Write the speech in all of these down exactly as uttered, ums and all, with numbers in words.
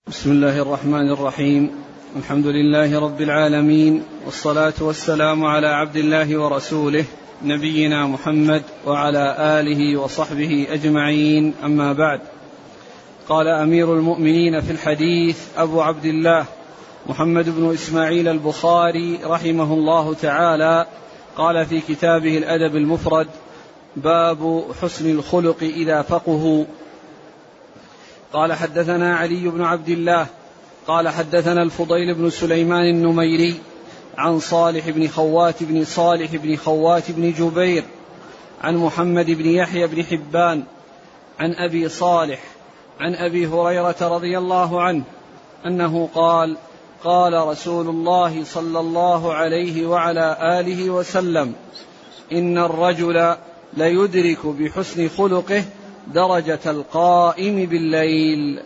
بسم الله الرحمن الرحيم. الحمد لله رب العالمين، والصلاة والسلام على عبد الله ورسوله نبينا محمد وعلى آله وصحبه أجمعين، أما بعد. قال أمير المؤمنين في الحديث أبو عبد الله محمد بن إسماعيل البخاري رحمه الله تعالى، قال في كتابه الأدب المفرد: باب حسن الخلق إذا فقهوا. قال حدثنا علي بن عبد الله قال حدثنا الفضيل بن سليمان النميري عن صالح بن خوات بن صالح بن خوات بن جبير عن محمد بن يحيى بن حبان عن أبي صالح عن أبي هريرة رضي الله عنه أنه قال: قال رسول الله صلى الله عليه وعلى آله وسلم: إن الرجل ليدرك بحسن خلقه درجة القائم بالليل.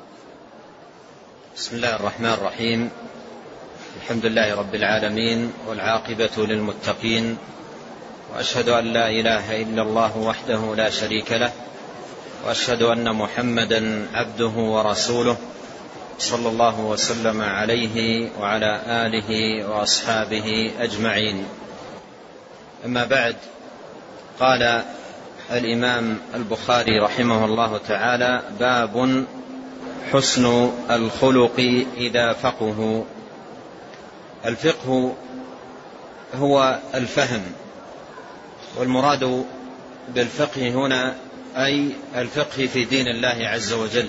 بسم الله الرحمن الرحيم. الحمد لله رب العالمين، والعاقبة للمتقين، وأشهد أن لا إله إلا الله وحده لا شريك له، وأشهد أن محمدا عبده ورسوله، صلى الله وسلم عليه وعلى آله وأصحابه أجمعين. أما بعد، قال الإمام البخاري رحمه الله تعالى: باب حسن الخلق إذا فقهوا. الفقه هو الفهم، والمراد بالفقه هنا أي الفقه في دين الله عز وجل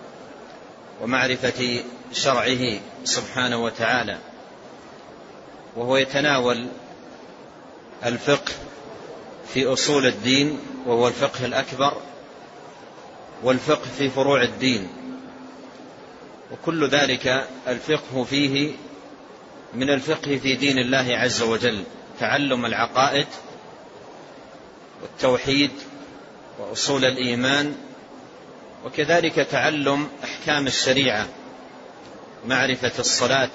ومعرفة شرعه سبحانه وتعالى، وهو يتناول الفقه في أصول الدين وهو الفقه الأكبر، والفقه في فروع الدين، وكل ذلك الفقه فيه من الفقه في دين الله عز وجل: تعلم العقائد والتوحيد وأصول الإيمان، وكذلك تعلم أحكام الشريعة، معرفة الصلاة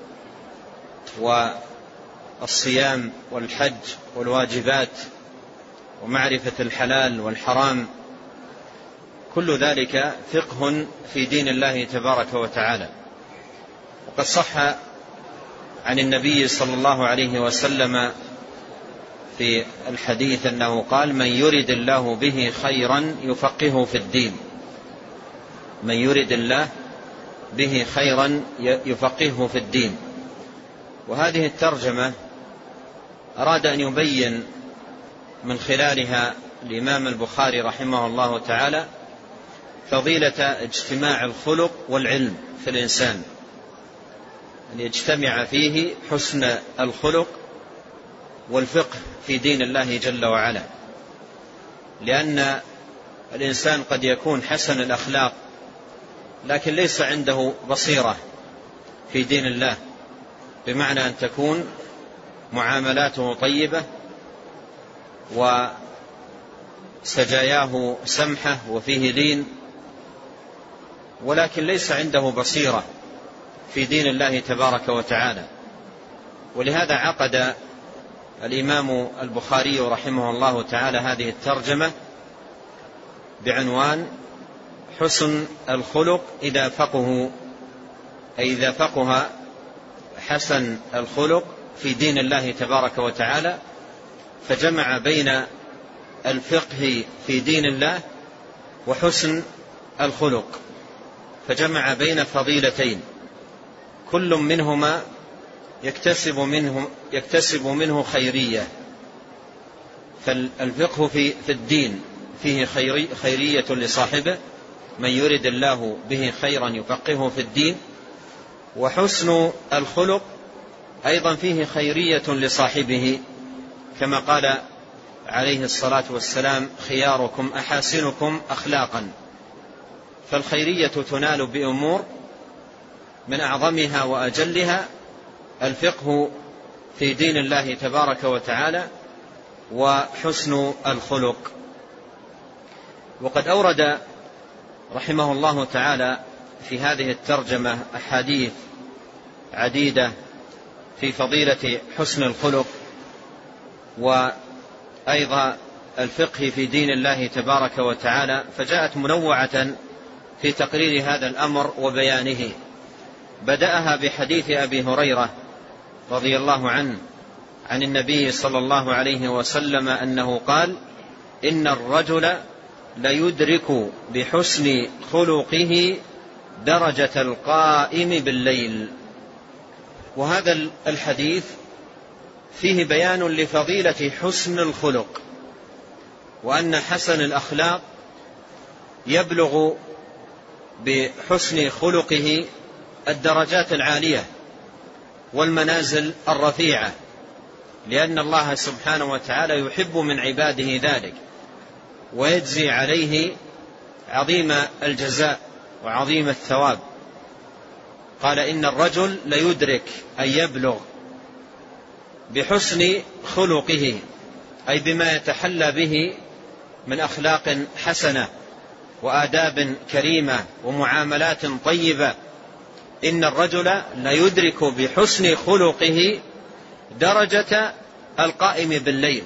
والصيام والحج والواجبات، ومعرفة الحلال والحرام. كل ذلك فقه في دين الله تبارك وتعالى. وقد صح عن النبي صلى الله عليه وسلم في الحديث أنه قال: من يرد الله به خيرا يفقهه في الدين. من يرد الله به خيرا يفقهه في الدين. وهذه الترجمة أراد أن يبين من خلالها الإمام البخاري رحمه الله تعالى فضيلة اجتماع الخلق والعلم في الإنسان، أن يجتمع فيه حسن الخلق والفقه في دين الله جل وعلا، لأن الإنسان قد يكون حسن الأخلاق لكن ليس عنده بصيرة في دين الله، بمعنى أن تكون معاملاته طيبة وسجاياه سمحة وفيه لين، ولكن ليس عنده بصيرة في دين الله تبارك وتعالى. ولهذا عقد الإمام البخاري رحمه الله تعالى هذه الترجمة بعنوان: حسن الخلق إذا فقهوا، أي إذا فقه حسن الخلق في دين الله تبارك وتعالى، فجمع بين الفقه في دين الله وحسن الخلق، فجمع بين فضيلتين كل منهما يكتسب منه, يكتسب منه خيرية. فالفقه في, في الدين فيه خيري خيرية لصاحبه: من يرد الله به خيرا يفقهه في الدين. وحسن الخلق أيضا فيه خيرية لصاحبه، كما قال عليه الصلاة والسلام: خياركم أحاسنكم أخلاقا. فالخيرية تنال بأمور من أعظمها وأجلها الفقه في دين الله تبارك وتعالى وحسن الخلق. وقد أورد رحمه الله تعالى في هذه الترجمة أحاديث عديدة في فضيلة حسن الخلق وأيضا الفقه في دين الله تبارك وتعالى، فجاءت منوعة في تقرير هذا الأمر وبيانه. بدأها بحديث أبي هريرة رضي الله عنه عن النبي صلى الله عليه وسلم أنه قال: إن الرجل ليدرك بحسن خلقه درجة القائم بالليل. وهذا الحديث فيه بيان لفضيلة حسن الخلق، وأن حسن الأخلاق يبلغ بحسن خلقه الدرجات العالية والمنازل الرفيعة، لأن الله سبحانه وتعالى يحب من عباده ذلك ويجزي عليه عظيم الجزاء وعظيم الثواب. قال: إن الرجل ليدرك أن يبلغ بحسن خلقه، أي بما يتحلى به من أخلاق حسنة وآداب كريمة ومعاملات طيبة. إن الرجل ليدرك بحسن خلقه درجة القائم بالليل.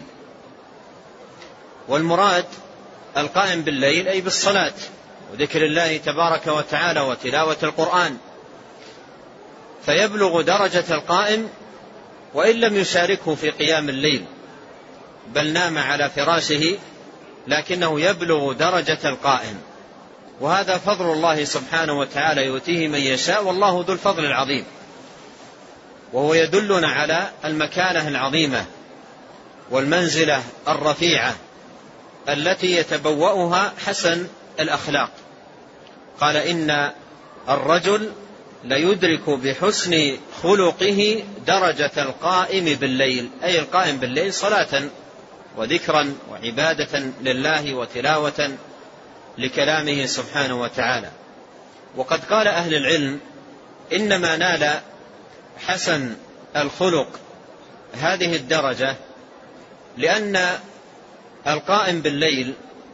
والمراد القائم بالليل أي بالصلاة وذكر الله تبارك وتعالى وتلاوة القرآن، فيبلغ درجة القائم وإن لم يشاركه في قيام الليل بل نام على فراشه، لكنه يبلغ درجة القائم. وهذا فضل الله سبحانه وتعالى يؤتيه من يشاء، والله ذو الفضل العظيم. وهو يدلنا على المكانة العظيمة والمنزلة الرفيعة التي يتبوأها حسن الأخلاق. قال: إن الرجل ليدرك بحسن خلقه درجة القائم بالليل، أي القائم بالليل صلاة وذكرا وعبادة لله وتلاوة لكلامه سبحانه وتعالى. وقد قال أهل العلم: إنما نال حسن الخلق هذه الدرجة لأن القائم بالليل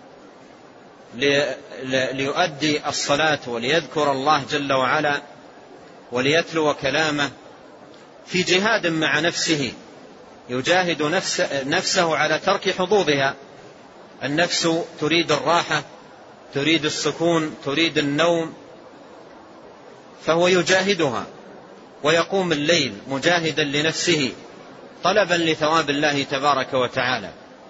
ليؤدي الصلاة وليذكر الله جل وعلا وليتلو كلامه في جهاد مع نفسه، يجاهد نفسه على ترك حظوظها. النفس تريد الراحة، تريد السكون، تريد النوم، فهو يجاهدها ويقوم الليل مجاهدا لنفسه طلبا لثواب الله تبارك وتعالى.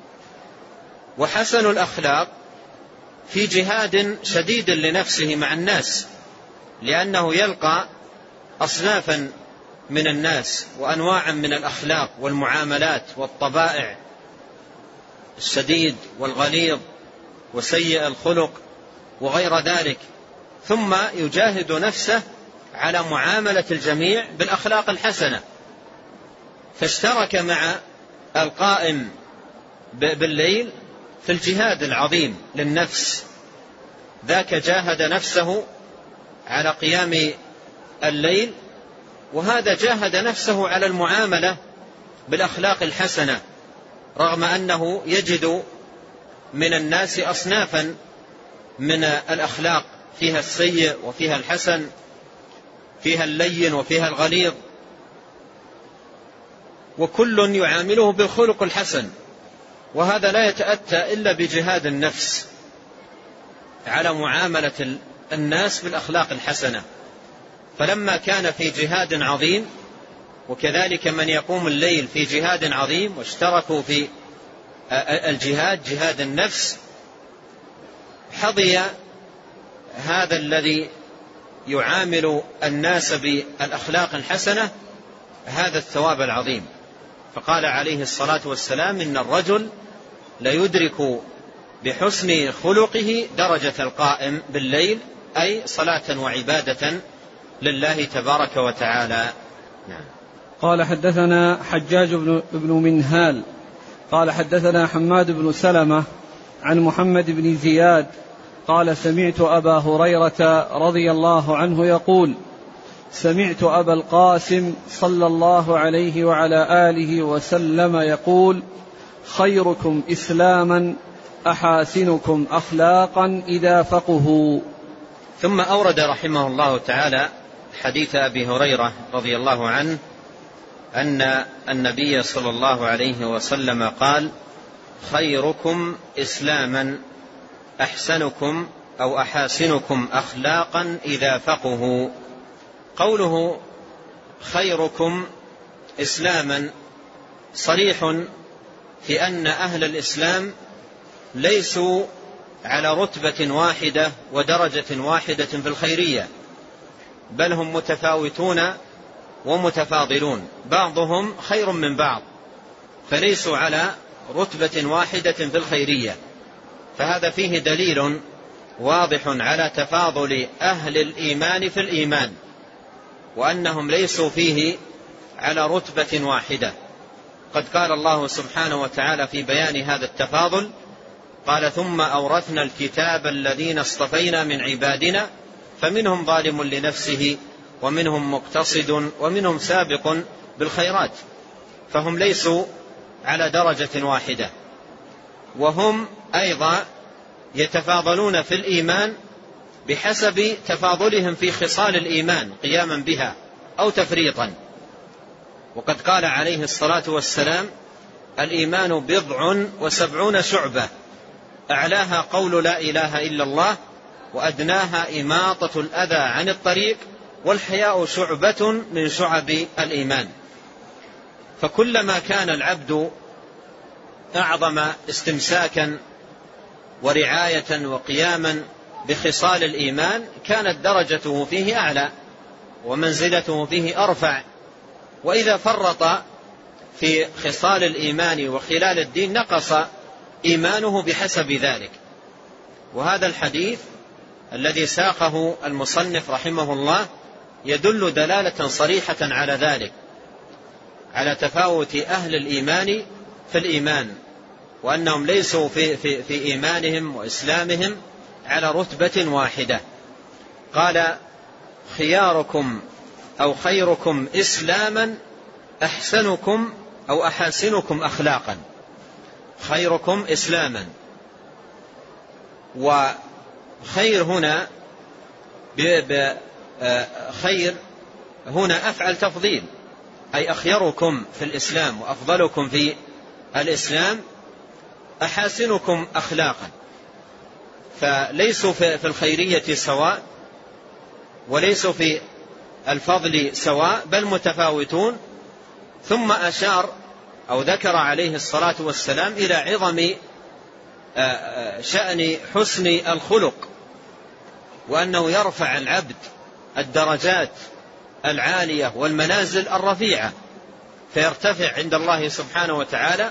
وحسن الأخلاق في جهاد شديد لنفسه مع الناس، لأنه يلقى أصنافا من الناس وأنواعا من الأخلاق والمعاملات والطبائع، الشديد والغليظ وسيء الخلق وغير ذلك، ثم يجاهد نفسه على معاملة الجميع بالأخلاق الحسنة. فاشترك مع القائم بالليل في الجهاد العظيم للنفس، ذاك جاهد نفسه على قيام الليل، وهذا جاهد نفسه على المعاملة بالأخلاق الحسنة، رغم أنه يجد من الناس أصنافا من الأخلاق فيها السيء وفيها الحسن، فيها اللين وفيها الغليظ، وكل يعامله بالخلق الحسن. وهذا لا يتأتى إلا بجهاد النفس على معاملة الناس بالأخلاق الحسنة. فلما كان في جهاد عظيم، وكذلك من يقوم الليل في جهاد عظيم واشتركوا في الجهاد جهاد النفس، حظي هذا الذي يعامل الناس بالأخلاق الحسنة هذا الثواب العظيم. فقال عليه الصلاة والسلام: إن الرجل ليدرك بحسن خلقه درجة القائم بالليل، أي صلاة وعبادة لله تبارك وتعالى. نعم. قال: حدثنا حجاج بن منهال قال: حدثنا حماد بن سلمة عن محمد بن زياد قال: سمعت أبا هريرة رضي الله عنه يقول: سمعت أبا القاسم صلى الله عليه وعلى آله وسلم يقول: خيركم إسلاما أحاسنكم أخلاقا إذا فقهوا. ثم أورد رحمه الله تعالى حديث أبي هريرة رضي الله عنه أن النبي صلى الله عليه وسلم قال: خيركم إسلاما أحسنكم أو أحاسنكم أخلاقا إذا فقهوا. قوله خيركم إسلاما صريح في أن أهل الإسلام ليسوا على رتبة واحدة ودرجة واحدة في الخيرية، بل هم متفاوتون ومتفاضلون، بعضهم خير من بعض، فليسوا على رتبة واحدة في الخيرية. فهذا فيه دليل واضح على تفاضل أهل الإيمان في الإيمان، وأنهم ليسوا فيه على رتبة واحدة. قد قال الله سبحانه وتعالى في بيان هذا التفاضل: قال ثم أورثنا الكتاب الذين اصطفينا من عبادنا فمنهم ظالم لنفسه ومنهم مقتصد ومنهم سابق بالخيرات. فهم ليسوا على درجة واحدة، وهم أيضا يتفاضلون في الإيمان بحسب تفاضلهم في خصال الإيمان قياما بها أو تفريطا. وقد قال عليه الصلاة والسلام: الإيمان بضع وسبعون شعبة، أعلاها قول لا إله إلا الله، وأدناها إماطة الأذى عن الطريق، والحياء شعبة من شعب الإيمان. فكلما كان العبد أعظم استمساكا ورعاية وقياما بخصال الإيمان كانت درجته فيه أعلى ومنزلته فيه أرفع، وإذا فرط في خصال الإيمان وخلال الدين نقص إيمانه بحسب ذلك. وهذا الحديث الذي ساقه المصنف رحمه الله يدل دلالة صريحة على ذلك، على تفاوت أهل الإيمان في الإيمان، وأنهم ليسوا في, في, في إيمانهم وإسلامهم على رتبة واحدة. قال: خياركم أو خيركم إسلاما أحسنكم أو أحاسنكم أخلاقا. خيركم إسلاما، وخير هنا خير هنا أفعل تفضيل، أي أخيركم في الإسلام وأفضلكم في الإسلام، أحاسنكم أخلاقا. فليسوا في الخيرية سواء، وليسوا في الفضل سواء، بل متفاوتون. ثم أشار أو ذكر عليه الصلاة والسلام إلى عظم شأن حسن الخلق، وأنه يرفع العبد الدرجات العالية والمنازل الرفيعة، فيرتفع عند الله سبحانه وتعالى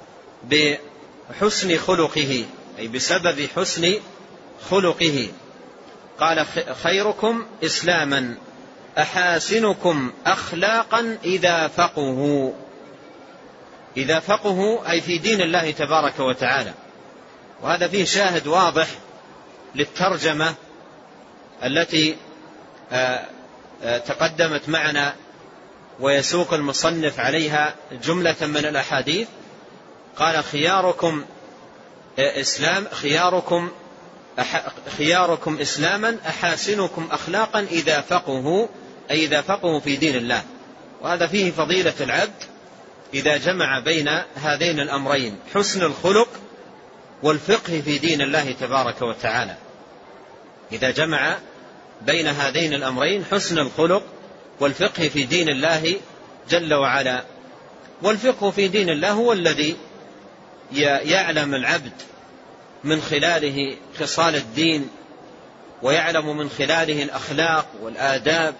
بحسن خلقه، أي بسبب حسن خلقه. قال: خيركم إسلاما أحاسنكم أخلاقا إذا فقهوا. إذا فقهوا أي في دين الله تبارك وتعالى. وهذا فيه شاهد واضح للترجمة التي تقدمت معنا، ويسوق المصنف عليها جملة من الأحاديث. قال: خياركم إسلام خياركم خياركم إسلاما أحاسنكم أخلاقا إذا فقهوا، أي إذا فقهوا في دين الله. وهذا فيه فضيلة العبد إذا جمع بين هذين الأمرين، حسن الخلق والفقه في دين الله تبارك وتعالى. إذا جمع بين هذين الأمرين، حسن الخلق والفقه في دين الله جل وعلا. والفقه في دين الله هو الذي يعلم العبد من خلاله خصال الدين، ويعلم من خلاله الأخلاق والآداب،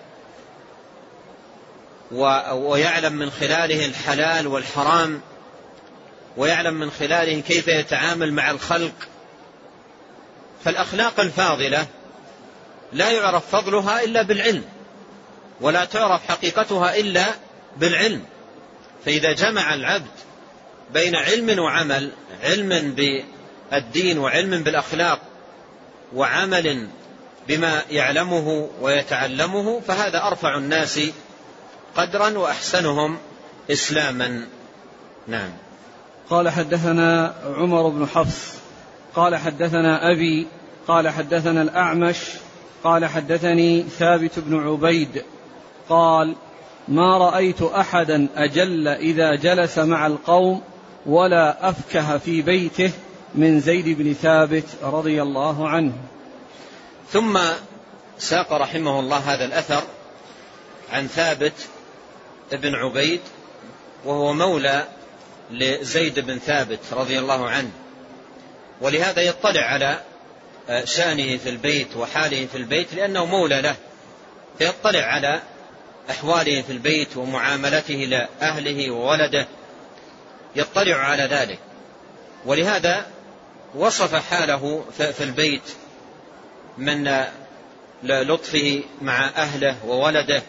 ويعلم من خلاله الحلال والحرام، ويعلم من خلاله كيف يتعامل مع الخلق. فالأخلاق الفاضلة لا يعرف فضلها إلا بالعلم، ولا تعرف حقيقتها إلا بالعلم. فإذا جمع العبد بين علم وعمل، علم بالدين وعلم بالأخلاق وعمل بما يعلمه ويتعلمه، فهذا أرفع الناس قدرا وأحسنهم إسلاما. نعم. قال: حدثنا عمر بن حفص قال حدثنا أبي قال حدثنا الأعمش قال حدثني ثابت بن عبيد قال: ما رأيت أحدا أجل إذا جلس مع القوم ولا أفكه في بيته من زيد بن ثابت رضي الله عنه. ثم ساق رحمه الله هذا الأثر عن ثابت بن عبيد، وهو مولى لزيد بن ثابت رضي الله عنه، ولهذا يطلع على شأنه في البيت وحاله في البيت لأنه مولى له، فيطلع على أحواله في البيت ومعاملته لأهله وولده، يطلع على ذلك. ولهذا وصف حاله في البيت من لطفه مع أهله وولده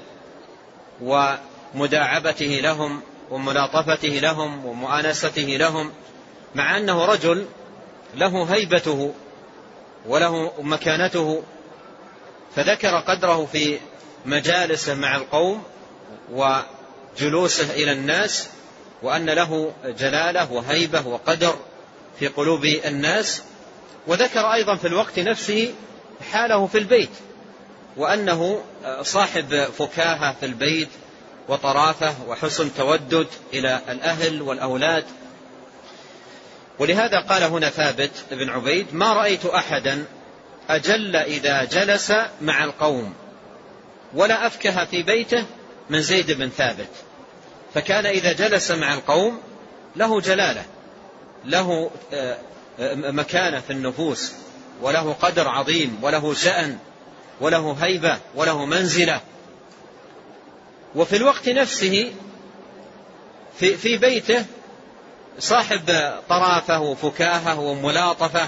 ومداعبته لهم وملاطفته لهم ومؤانسته لهم، مع أنه رجل له هيبته وله مكانته، فذكر قدره في مجالسه مع القوم وجلوسه إلى الناس، وأن له جلالة وهيبة وقدر في قلوب الناس. وذكر أيضا في الوقت نفسه حاله في البيت، وأنه صاحب فكاهة في البيت وطرافة وحسن تودد إلى الأهل والأولاد. ولهذا قال هنا ثابت بن عبيد: ما رأيت أحدا أجل إذا جلس مع القوم ولا أفكه في بيته من زيد بن ثابت. فكان إذا جلس مع القوم له جلالة، له مكانة في النفوس، وله قدر عظيم، وله شأن، وله هيبة، وله منزلة. وفي الوقت نفسه في, في بيته صاحب طرافة وفكاهة وملاطفة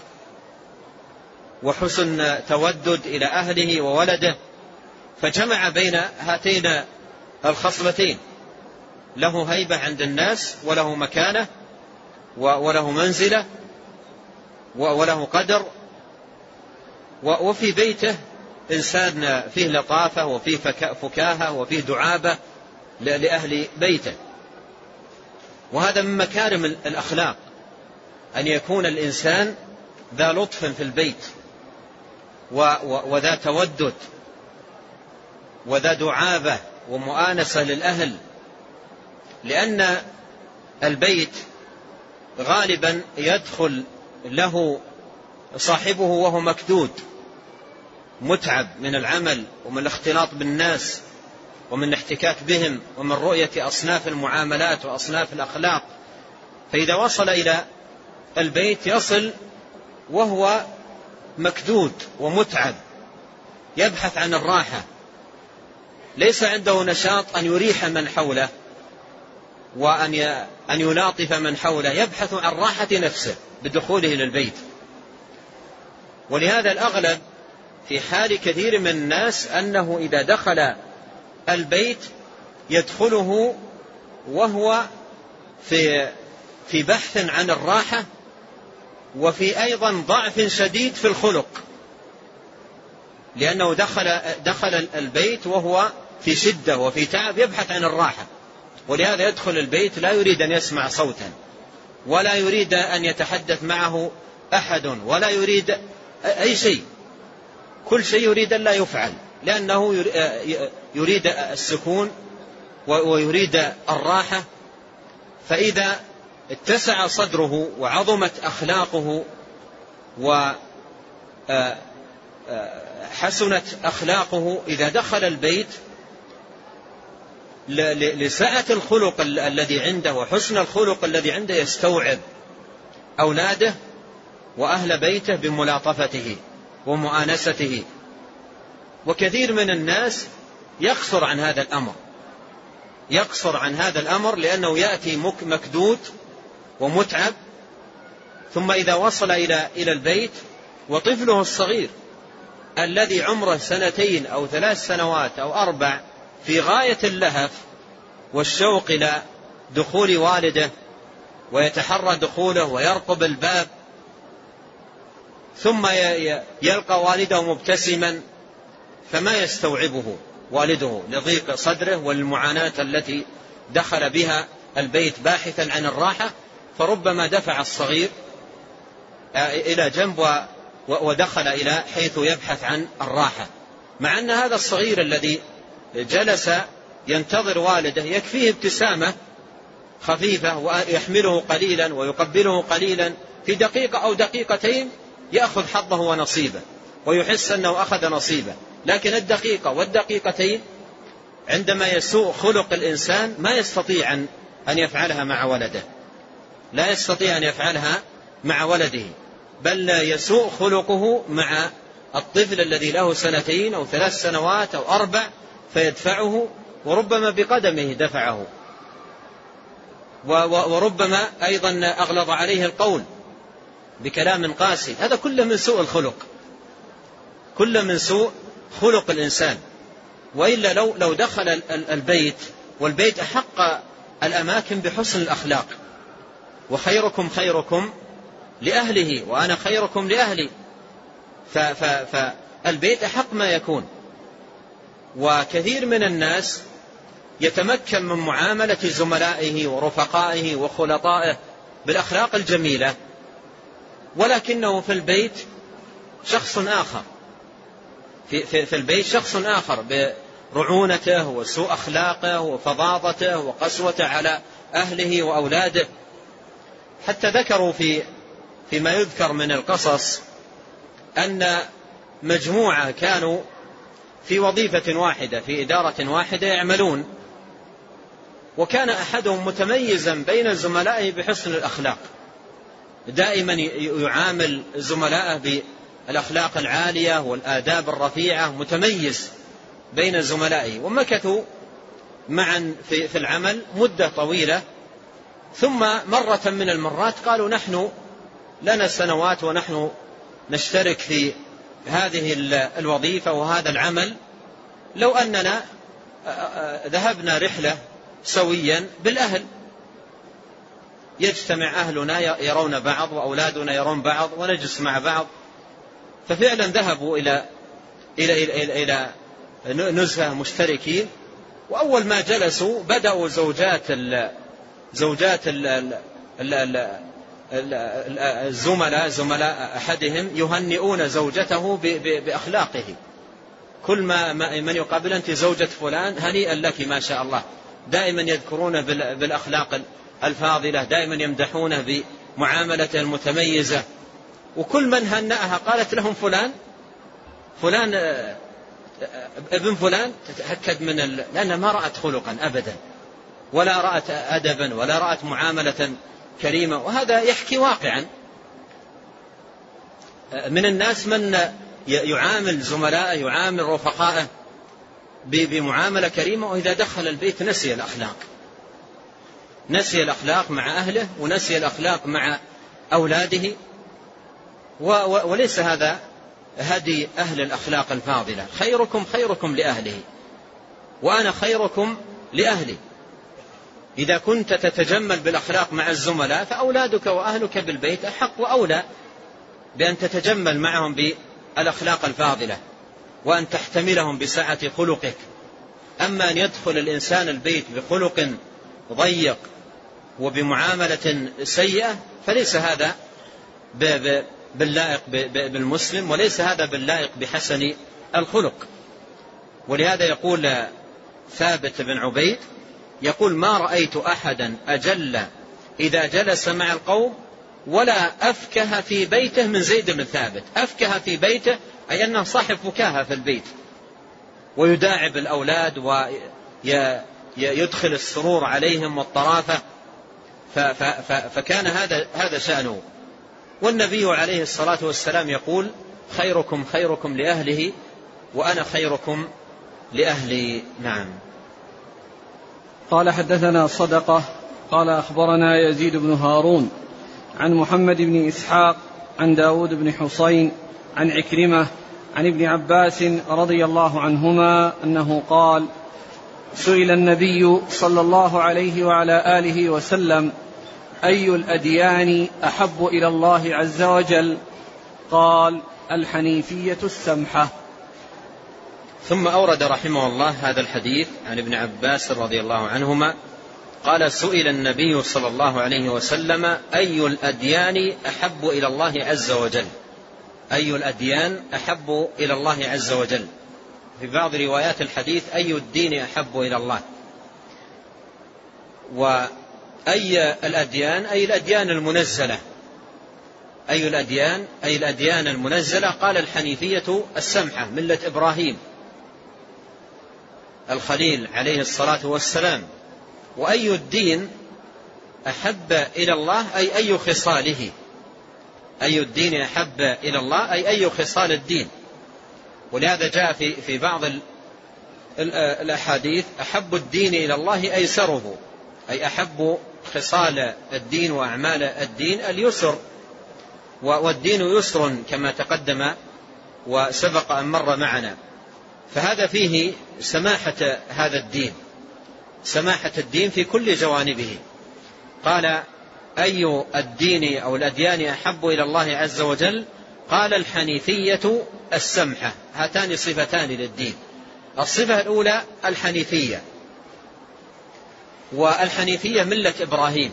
وحسن تودد إلى أهله وولده، فجمع بين هاتين الخصلتين: له هيبة عند الناس، وله مكانة، وله منزلة، وله قدر، وفي بيته إنسان فيه لطافة وفيه فكاهة وفيه دعابة لأهل بيته. وهذا من مكارم الأخلاق، أن يكون الإنسان ذا لطف في البيت وذا تودد وذا دعابة ومؤانسة للأهل، لأن البيت غالبا يدخل له صاحبه وهو مكدود متعب من العمل ومن الاختلاط بالناس ومن الاحتكاك بهم ومن رؤية أصناف المعاملات وأصناف الأخلاق. فإذا وصل إلى البيت يصل وهو مكدود ومتعب، يبحث عن الراحة، ليس عنده نشاط أن يريح من حوله وأن يلاطف من حوله، يبحث عن راحة نفسه بدخوله للبيت. ولهذا الأغلب في حال كثير من الناس أنه إذا دخل البيت يدخله وهو في في بحث عن الراحة، وفي أيضا ضعف شديد في الخلق، لأنه دخل دخل البيت وهو في شدة وفي تعب يبحث عن الراحة. ولهذا يدخل البيت لا يريد أن يسمع صوتا، ولا يريد أن يتحدث معه أحد، ولا يريد أي شيء، كل شيء يريد أن لا يفعل، لأنه يريد السكون ويريد الراحة. فإذا اتسع صدره وعظمت أخلاقه وحسنت أخلاقه، إذا دخل البيت لسعة الخلق الذي عنده وحسن الخلق الذي عنده يستوعب أولاده وأهل بيته بملاطفته ومؤانسته. وكثير من الناس يقصر عن هذا الأمر، يقصر عن هذا الأمر لأنه يأتي مكدود ومتعب، ثم إذا وصل إلى إلى البيت وطفله الصغير الذي عمره سنتين أو ثلاث سنوات أو أربع في غاية اللهف والشوق إلى دخول والده، ويتحرى دخوله ويرقب الباب، ثم يلقى والده مبتسما، فما يستوعبه والده لضيق صدره والمعاناة التي دخل بها البيت باحثا عن الراحة، فربما دفع الصغير إلى جنب ودخل إلى حيث يبحث عن الراحة، مع أن هذا الصغير الذي جلس ينتظر والده يكفيه ابتسامة خفيفة ويحمله قليلا ويقبله قليلا، في دقيقة أو دقيقتين يأخذ حظه ونصيبه. ويحس أنه أخذ نصيبه. لكن الدقيقة والدقيقتين عندما يسوء خلق الإنسان ما يستطيع أن يفعلها مع ولده، لا يستطيع أن يفعلها مع ولده، بل يسوء خلقه مع الطفل الذي له سنتين أو ثلاث سنوات أو أربع فيدفعه، وربما بقدمه دفعه، وربما أيضا أغلظ عليه القول بكلام قاسي. هذا كله من سوء الخلق، كله من سوء خلق الإنسان. وإلا لو, لو دخل البيت، والبيت أحق الأماكن بحسن الأخلاق، وخيركم خيركم لأهله وأنا خيركم لأهلي، فالبيت أحق ما يكون. وكثير من الناس يتمكن من معاملة زملائه ورفقائه وخلطائه بالأخلاق الجميلة، ولكنه في البيت شخص آخر، في, في, في البيت شخص آخر برعونته وسوء أخلاقه وفظاظته وقسوته على أهله وأولاده. حتى ذكروا في فيما يذكر من القصص أن مجموعة كانوا في وظيفة واحدة في إدارة واحدة يعملون، وكان أحدهم متميزا بين زملائه بحسن الأخلاق، دائما يعامل زملائه بالأخلاق العالية والآداب الرفيعة، متميز بين زملائه. ومكثوا معا في العمل مدة طويلة، ثم مرة من المرات قالوا نحن لنا سنوات ونحن نشترك في هذه الوظيفة وهذا العمل، لو أننا ذهبنا رحلة سويا بالأهل، يجتمع أهلنا يرون بعض وأولادنا يرون بعض ونجلس مع بعض. ففعلا ذهبوا إلى إلى إلى, إلى نزهة مشتركين، وأول ما جلسوا بدأوا زوجات ال زوجات ال الزملاء زملاء أحدهم يهنئون زوجته بأخلاقه. كل ما من يقابل أنت زوجة فلان هنيئا لك ما شاء الله، دائما يذكرونه بالأخلاق الفاضلة، دائما يمدحونه بمعاملته المتميزة. وكل من هنأها قالت لهم فلان فلان ابن فلان تتأكد من ال... لأنها ما رأت خلقا أبدا، ولا رأت أدبا، ولا رأت معاملة كريمة. وهذا يحكي واقعا من الناس من يعامل زملائه يعامل رفقائه بمعاملة كريمة، وإذا دخل البيت نسي الأخلاق، نسي الأخلاق مع أهله ونسي الأخلاق مع أولاده. وليس هذا هدي أهل الأخلاق الفاضلة. خيركم خيركم لأهله وأنا خيركم لأهلي. إذا كنت تتجمل بالأخلاق مع الزملاء فأولادك وأهلك بالبيت أحق وأولى بأن تتجمل معهم بالأخلاق الفاضلة وأن تحتملهم بسعة خلقك. أما أن يدخل الإنسان البيت بخلق ضيق وبمعاملة سيئة فليس هذا باللائق بالمسلم، وليس هذا باللائق بحسن الخلق. ولهذا يقول ثابت بن عبيد يقول ما رأيت أحدا أجل إذا جلس مع القوم ولا أفكه في بيته من زيد بن ثابت. أفكه في بيته أي أنه صاحب فكاهة في البيت، ويداعب الأولاد ويدخل السرور عليهم والطرافة، فكان هذا هذا شأنه. والنبي عليه الصلاة والسلام يقول خيركم خيركم لأهله وأنا خيركم لأهلي. نعم. قال حدثنا صدقة قال أخبرنا يزيد بن هارون عن محمد بن إسحاق عن داود بن حسين عن عكرمة عن ابن عباس رضي الله عنهما أنه قال سئل النبي صلى الله عليه وعلى آله وسلم أي الأديان أحب إلى الله عز وجل؟ قال الحنيفية السمحة. ثم أورد رحمه الله هذا الحديث عن ابن عباس رضي الله عنهما قال سئل النبي صلى الله عليه وسلم أي الأديان أحب إلى الله عز وجل؟ أي الأديان أحب إلى الله عز وجل؟ في بعض روايات الحديث أي الدين أحب إلى الله. وأي الأديان أي الأديان المنزلة أي الأديان؟ أي الأديان المنزلة. قال الحنيفية السمحة، ملة إبراهيم الخليل عليه الصلاة والسلام. وأي الدين أحب إلى الله أي أي خصاله، أي الدين أحب إلى الله أي أي خصال الدين. ولهذا جاء في في بعض الأحاديث أحب الدين إلى الله أيسره، أي أحب خصال الدين وأعمال الدين اليسر، والدين يسر كما تقدم وسبق أن مر معنا. فهذا فيه سماحة هذا الدين، سماحة الدين في كل جوانبه. قال أي الدين أو الأديان أحب إلى الله عز وجل؟ قال الحنيفية السمحة. هاتان صفتان للدين. الصفة الأولى الحنيفية، والحنيفية ملة إبراهيم،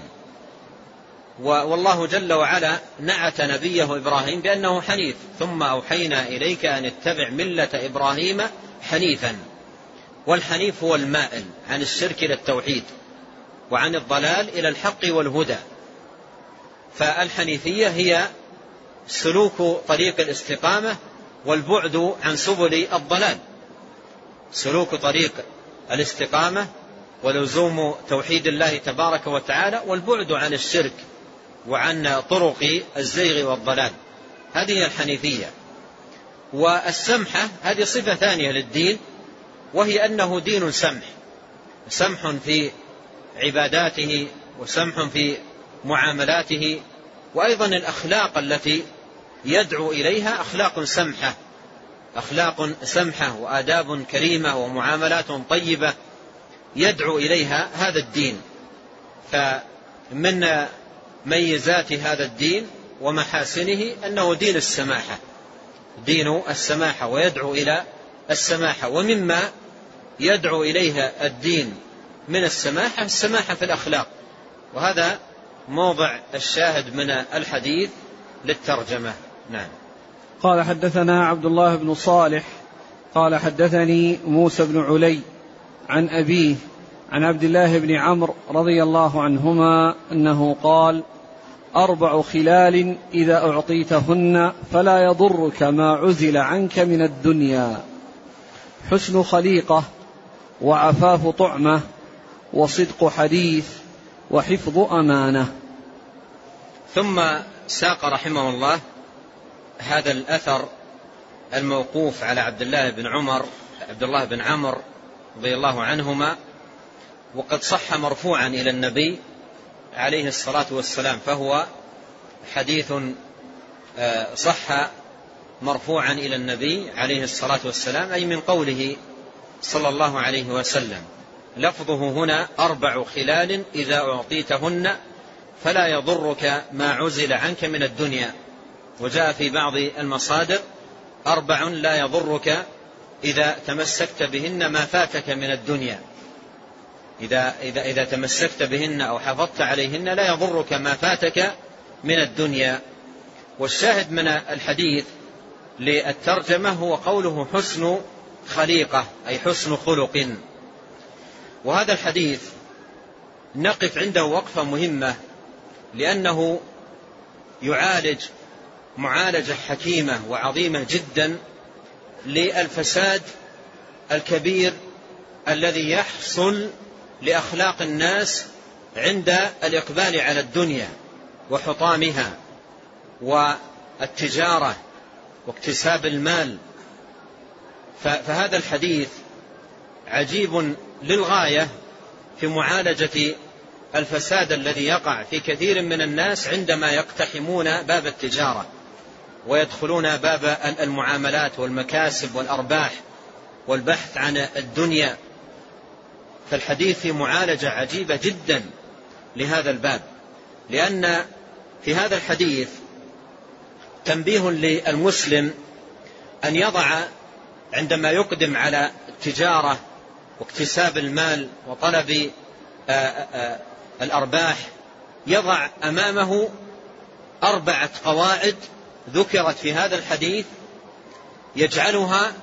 والله جل وعلا نعت نبيه إبراهيم بأنه حنيف، ثم أوحينا إليك أن اتبع ملة إبراهيم حنيفا. والحنيف هو المائل عن الشرك إلى التوحيد وعن الضلال إلى الحق والهدى. فالحنيفية هي سلوك طريق الاستقامة والبعد عن سبل الضلال، سلوك طريق الاستقامة ولزوم توحيد الله تبارك وتعالى والبعد عن الشرك وعن طرق الزيغ والضلال. هذه الحنيفية. والسمحة هذه صفة ثانية للدين، وهي أنه دين سمح، سمح في عباداته وسمح في معاملاته، وأيضا الأخلاق التي يدعو إليها أخلاق سمحة، أخلاق سمحة وآداب كريمة ومعاملات طيبة يدعو إليها هذا الدين. فمن ميزات هذا الدين ومحاسنه أنه دين السماحة، دين السماحة ويدعو إلى السماحة. ومما يدعو إليها الدين من السماحة السماحة في الأخلاق، وهذا موضع الشاهد من الحديث للترجمة. نعم. قال حدثنا عبد الله بن صالح قال حدثني موسى بن علي عن أبيه عن عبد الله بن عمرو رضي الله عنهما أنه قال: أربع خلال إذا أعطيتهن فلا يضرك ما عزل عنك من الدنيا: حسن خليقة، وعفاف طعمة، وصدق حديث، وحفظ أمانة. ثم ساق رحمه الله هذا الأثر الموقوف على عبد الله بن عمر عبد الله بن عمرو رضي الله عنهما، وقد صح مرفوعا إلى النبي عليه الصلاة والسلام، فهو حديث صح مرفوعا إلى النبي عليه الصلاة والسلام، أي من قوله صلى الله عليه وسلم. لفظه هنا: أربع خلال إذا أعطيتهن فلا يضرك ما عزل عنك من الدنيا. وجاء في بعض المصادر: أربع لا يضرك إذا تمسكت بهن ما فاتك من الدنيا. إذا, إذا, إذا تمسكت بهن أو حافظت عليهن لا يضرك ما فاتك من الدنيا. والشاهد من الحديث للترجمة هو قوله حسن خليقة، أي حسن خلق. وهذا الحديث نقف عنده وقفة مهمة، لأنه يعالج معالجة حكيمة وعظيمة جدا للفساد الكبير الذي يحصل لأخلاق الناس عند الإقبال على الدنيا وحطامها والتجارة واكتساب المال. فهذا الحديث عجيب للغاية في معالجة الفساد الذي يقع في كثير من الناس عندما يقتحمون باب التجارة ويدخلون باب المعاملات والمكاسب والأرباح والبحث عن الدنيا. فالحديث في معالجة عجيبة جدا لهذا الباب، لأن في هذا الحديث تنبيه للمسلم أن يضع عندما يقدم على التجارة واكتساب المال وطلب الأرباح، يضع أمامه أربعة قواعد ذكرت في هذا الحديث يجعلها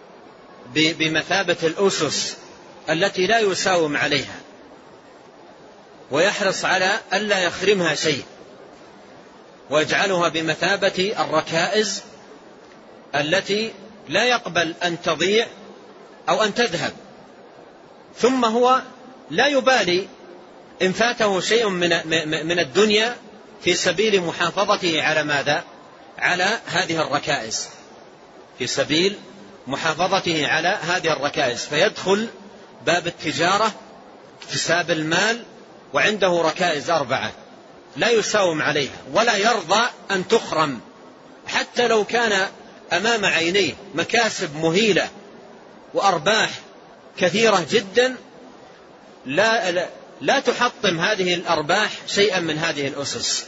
بمثابة الأسس التي لا يساوم عليها، ويحرص على ألا يخرمها شيء. ويجعلها بمثابة الركائز التي لا يقبل أن تضيع أو أن تذهب. ثم هو لا يبالي إن فاته شيء من الدنيا في سبيل محافظته على ماذا؟ على هذه الركائز، في سبيل محافظته على هذه الركائز، فيدخل باب التجارة اكتساب المال وعنده ركائز أربعة لا يساوم عليها ولا يرضى أن تخرم، حتى لو كان أمام عينيه مكاسب مهيلة وأرباح كثيرة جدا، لا, لا, لا تحطم هذه الأرباح شيئا من هذه الأسس،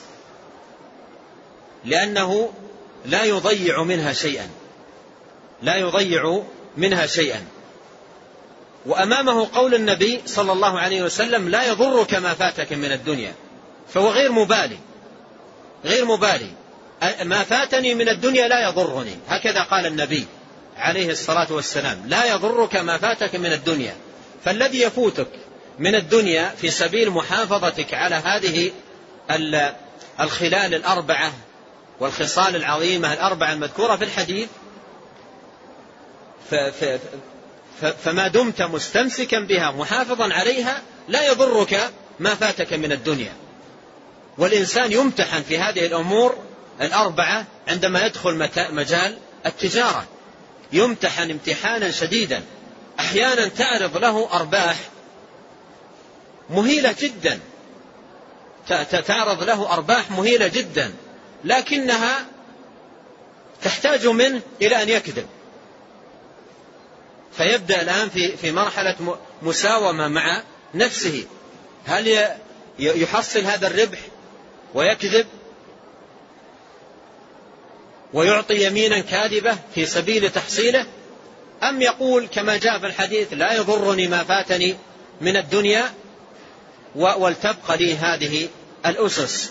لأنه لا يضيع منها شيئا لا يضيع منها شيئا. وأمامه قول النبي صلى الله عليه وسلم: لا يضرك ما فاتك من الدنيا، فهو غير مبالي غير مبالي ما فاتني من الدنيا لا يضرني، هكذا قال النبي عليه الصلاة والسلام: لا يضرك ما فاتك من الدنيا. فالذي يفوتك من الدنيا في سبيل محافظتك على هذه الخلال الأربعة والخصال العظيمة الأربعة المذكورة في الحديث، فما دمت مستمسكا بها محافظا عليها لا يضرك ما فاتك من الدنيا. والإنسان يمتحن في هذه الأمور الأربعة عندما يدخل مجال التجارة، يمتحن امتحانا شديدا. أحيانا تعرض له أرباح مهيلة جدا تعرض له أرباح مهيلة جدا لكنها تحتاج منه إلى أن يكذب، فيبدأ الآن في في مرحلة مساومة مع نفسه، هل يحصل هذا الربح ويكذب ويعطي يمينا كاذبة في سبيل تحصيله، أم يقول كما جاء في الحديث: لا يضرني ما فاتني من الدنيا ولتبقى لي هذه الأسس.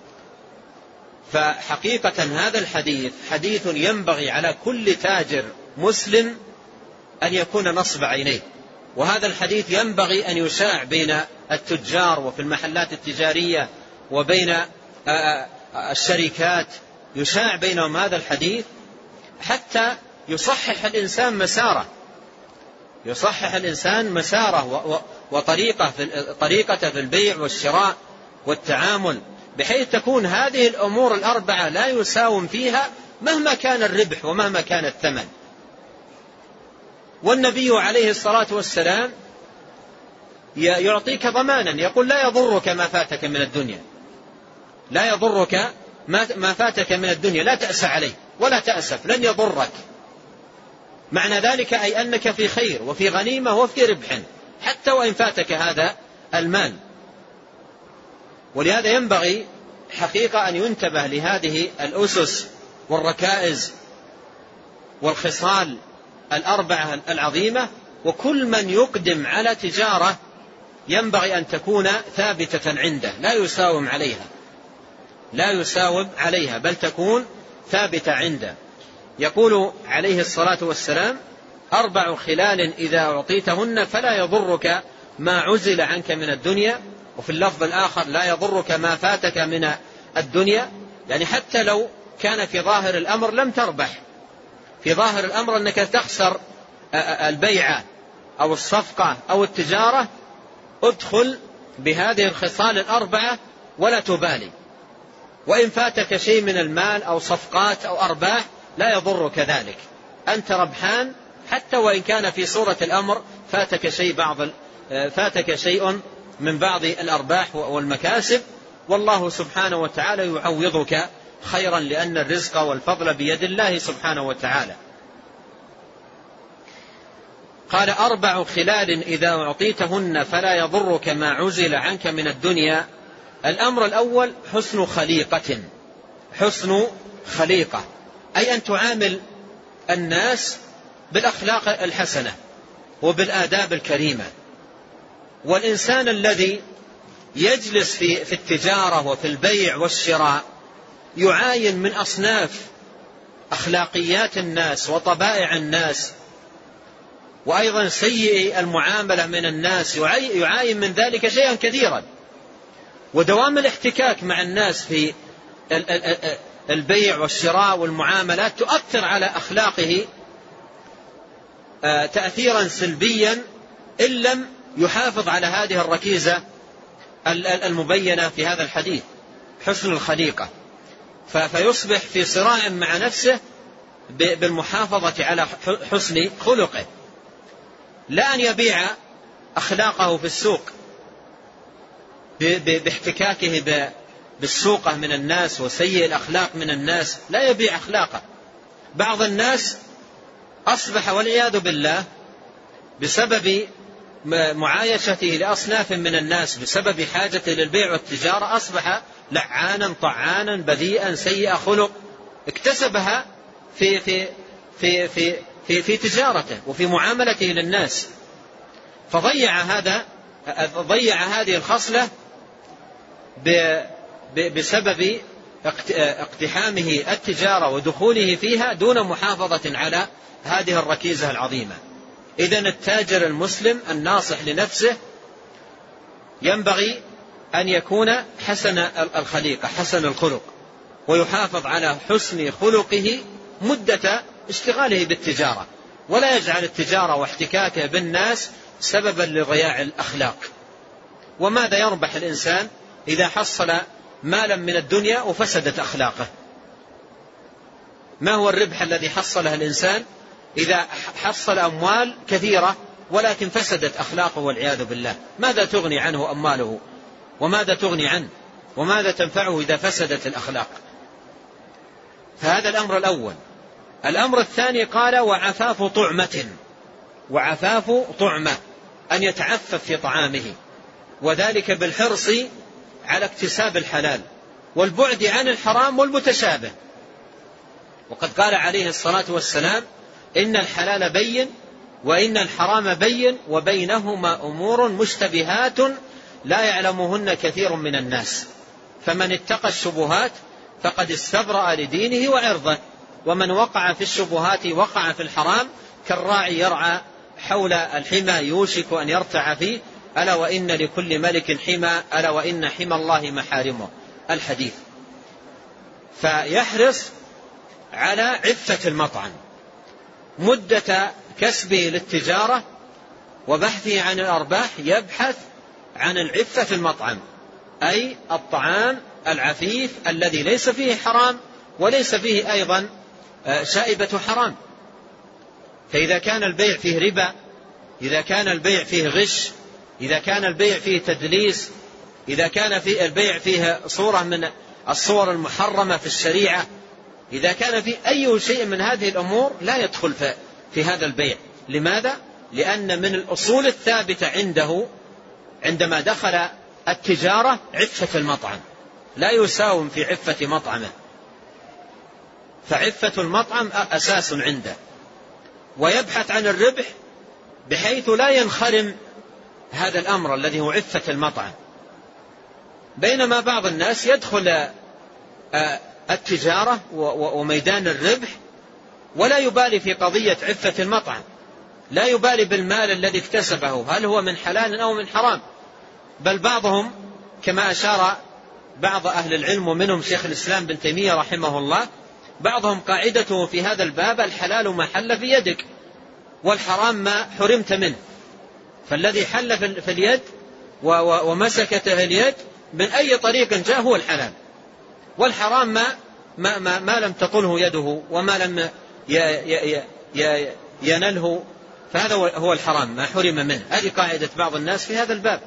فحقيقة هذا الحديث حديث ينبغي على كل تاجر مسلم أن يكون نصب عينيه، وهذا الحديث ينبغي أن يشاع بين التجار وفي المحلات التجارية وبين الشركات، يشاع بينهم هذا الحديث حتى يصحح الإنسان مساره يصحح الإنسان مساره وطريقة في طريقته في البيع والشراء والتعامل، بحيث تكون هذه الأمور الأربعة لا يساوم فيها مهما كان الربح ومهما كان الثمن. والنبي عليه الصلاة والسلام يعطيك ضمانا، يقول: لا يضرك ما فاتك من الدنيا لا يضرك ما فاتك من الدنيا لا تأس عليه ولا تأسف، لن يضرك. معنى ذلك أي أنك في خير وفي غنيمة وفي ربح حتى وإن فاتك هذا المال. ولهذا ينبغي حقيقة أن ينتبه لهذه الأسس والركائز والخصال الأربعة العظيمة، وكل من يقدم على تجارة ينبغي أن تكون ثابتة عنده، لا يساوم عليها لا يساوم عليها بل تكون ثابتة عنده. يقول عليه الصلاة والسلام: أربع خلال إذا أعطيتهن فلا يضرك ما عزل عنك من الدنيا. وفي اللفظ الآخر: لا يضرك ما فاتك من الدنيا، يعني حتى لو كان في ظاهر الأمر لم تربح، في ظاهر الأمر أنك تخسر البيعة أو الصفقة أو التجارة، ادخل بهذه الخصال الأربعة ولا تبالي، وإن فاتك شيء من المال أو صفقات أو أرباح لا يضرك ذلك، أنت ربحان حتى وإن كان في صورة الأمر فاتك شيء بعض فاتك شيء من بعض الأرباح والمكاسب، والله سبحانه وتعالى يعوضك خيرا، لأن الرزق والفضل بيد الله سبحانه وتعالى. قال: أربع خلال إذا أعطيتهن فلا يضرك ما عزل عنك من الدنيا. الأمر الأول حسن خليقة حسن خليقة أي أن تعامل الناس بالأخلاق الحسنة وبالآداب الكريمة. والإنسان الذي يجلس في, في التجارة وفي البيع والشراء يعاين من أصناف أخلاقيات الناس وطبائع الناس، وأيضا سيء المعاملة من الناس، يعاين من ذلك شيئا كثيرا. ودوام الاحتكاك مع الناس في البيع والشراء والمعاملات تؤثر على أخلاقه تأثيرا سلبيا إن لم يحافظ على هذه الركيزة المبينة في هذا الحديث، حسن الخليقة، فيصبح في صراع مع نفسه بالمحافظة على حسن خلقه، لا أن يبيع أخلاقه في السوق باحتكاكه بالسوقة من الناس وسيء الأخلاق من الناس، لا يبيع أخلاقه. بعض الناس أصبح والعياذ بالله بسبب معايشته لأصناف من الناس، بسبب حاجته للبيع والتجارة، أصبح لعانا طعانا بذيئا سيء خلق، اكتسبها في في في في في, في تجارته وفي معاملته للناس، فضيع هذا ضيع هذه الخصلة بسبب اقتحامه التجارة ودخوله فيها دون محافظة على هذه الركيزة العظيمة. إذن التاجر المسلم الناصح لنفسه ينبغي أن يكون حسن الخليقة حسن الخلق، ويحافظ على حسن خلقه مدة اشتغاله بالتجارة، ولا يجعل التجارة واحتكاكه بالناس سببا لضياع الأخلاق. وماذا يربح الإنسان إذا حصل مالا من الدنيا وفسدت أخلاقه؟ ما هو الربح الذي حصله الإنسان إذا حصل أموال كثيرة ولكن فسدت أخلاقه والعياذ بالله؟ ماذا تغني عنه أمواله؟ وماذا تغني عنه؟ وماذا تنفعه إذا فسدت الأخلاق؟ فهذا الأمر الأول. الأمر الثاني قال وعفاف طعمة، وعفاف طعمة أن يتعفف في طعامه، وذلك بالحرص على اكتساب الحلال والبعد عن الحرام والمتشابه. وقد قال عليه الصلاة والسلام إن الحلال بين وإن الحرام بين وبينهما أمور مشتبهات لا يعلمهن كثير من الناس، فمن اتقى الشبهات فقد استبرأ لدينه وعرضه، ومن وقع في الشبهات وقع في الحرام كالراعي يرعى حول الحمى يوشك أن يرتع فيه، ألا وإن لكل ملك حمى ألا وإن حمى الله محارمه، الحديث. فيحرص على عفة المطعم مدة كسبه للتجارة وبحثه عن الأرباح، يبحث عن العفة في المطعم، أي الطعام العفيف الذي ليس فيه حرام وليس فيه أيضا شائبة حرام. فإذا كان البيع فيه ربا، إذا كان البيع فيه غش، إذا كان البيع فيه تدليس، إذا كان فيه البيع فيه صورة من الصور المحرمة في الشريعة، إذا كان فيه أي شيء من هذه الأمور لا يدخل في هذا البيع. لماذا؟ لأن من الأصول الثابتة عنده عندما دخل التجارة عفة المطعم، لا يساوم في عفة مطعمه، فعفة المطعم أساس عنده، ويبحث عن الربح بحيث لا ينخرم هذا الأمر الذي هو عفة المطعم. بينما بعض الناس يدخل التجارة وميدان الربح ولا يبالي في قضية عفة المطعم، لا يبالي بالمال الذي اكتسبه هل هو من حلال أو من حرام. بل بعضهم كما أشار بعض أهل العلم ومنهم شيخ الإسلام بن تيمية رحمه الله، بعضهم قاعدته في هذا الباب الحلال ما حل في يدك والحرام ما حرمت منه، فالذي حل في اليد ومسكته اليد من أي طريق جاء هو الحلال، والحرام ما, ما, ما, ما لم تطله يده وما لم ينله فهذا هو الحرام ما حرم منه. هذه قاعدة بعض الناس في هذا الباب،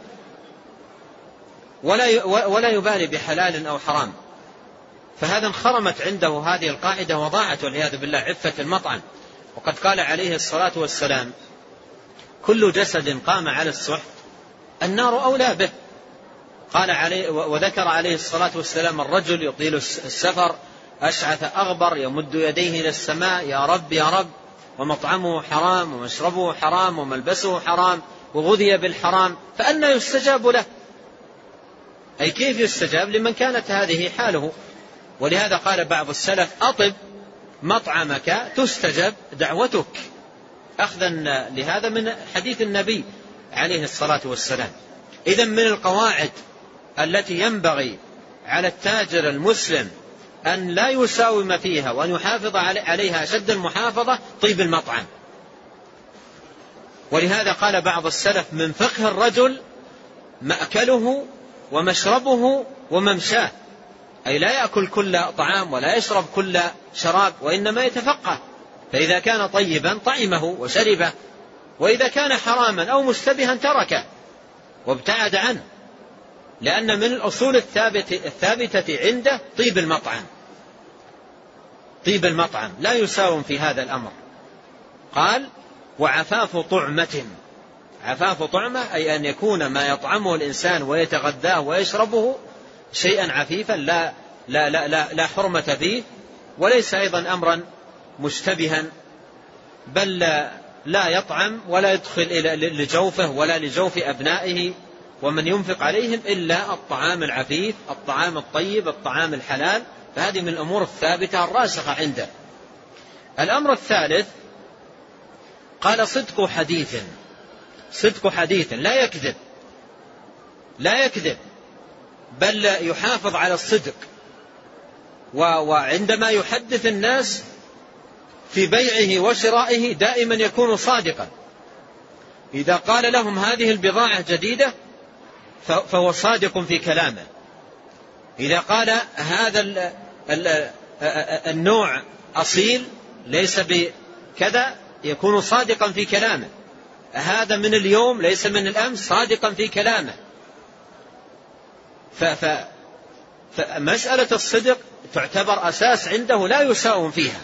ولا ولا يبالي بحلال أو حرام، فهذا انخرمت عنده هذه القاعدة وضاعت والعياذ بالله عفة المطعم. وقد قال عليه الصلاة والسلام كل جسد قام على السحت النار أولى به. قال عليه وذكر عليه الصلاة والسلام الرجل يطيل السفر أشعث أغبر يمد يديه إلى السماء يا رب يا رب، ومطعمه حرام ومشربه حرام وملبسه حرام وغذي بالحرام، فأنى يستجاب له؟ أي كيف يستجاب لمن كانت هذه حاله؟ ولهذا قال بعض السلف أطب مطعمك تستجب دعوتك، أخذا لهذا من حديث النبي عليه الصلاة والسلام. إذن من القواعد التي ينبغي على التاجر المسلم أن لا يساوم فيها وأن يحافظ عليها أشد المحافظة طيب المطعم. ولهذا قال بعض السلف: من فقه الرجل مأكله ومشربه وممشاه، أي لا يأكل كل طعام ولا يشرب كل شراب، وإنما يتفقه، فإذا كان طيبا طعمه وشربه، وإذا كان حراما أو مشتبها تركه وابتعد عنه، لأن من الأصول الثابتة, الثابتة عنده طيب المطعم. طيب المطعم لا يساوم في هذا الأمر. قال: وعفاف طعمة. عفاف طعمة أي أن يكون ما يطعمه الإنسان ويتغذاه ويشربه شيئا عفيفا لا, لا, لا, لا, لا حرمة فيه، وليس أيضا أمرا مشتبها، بل لا, لا يطعم ولا يدخل إلى لجوفه ولا لجوف أبنائه ومن ينفق عليهم إلا الطعام العفيف، الطعام الطيب، الطعام الحلال. فهذه من الأمور الثابتة الراسخة عنده. الأمر الثالث قال: صدق حديث. صدق حديث، لا يكذب، لا يكذب، بل يحافظ على الصدق، وعندما يحدث الناس في بيعه وشرائه دائما يكون صادقا. إذا قال لهم هذه البضاعة جديدة فهو صادق في كلامه. إذا قال هذا النوع أصيل ليس بكذا يكون صادقا في كلامه. هذا من اليوم ليس من الأمس، صادقا في كلامه. فمسألة الصدق تعتبر أساس عنده لا يساوم فيها.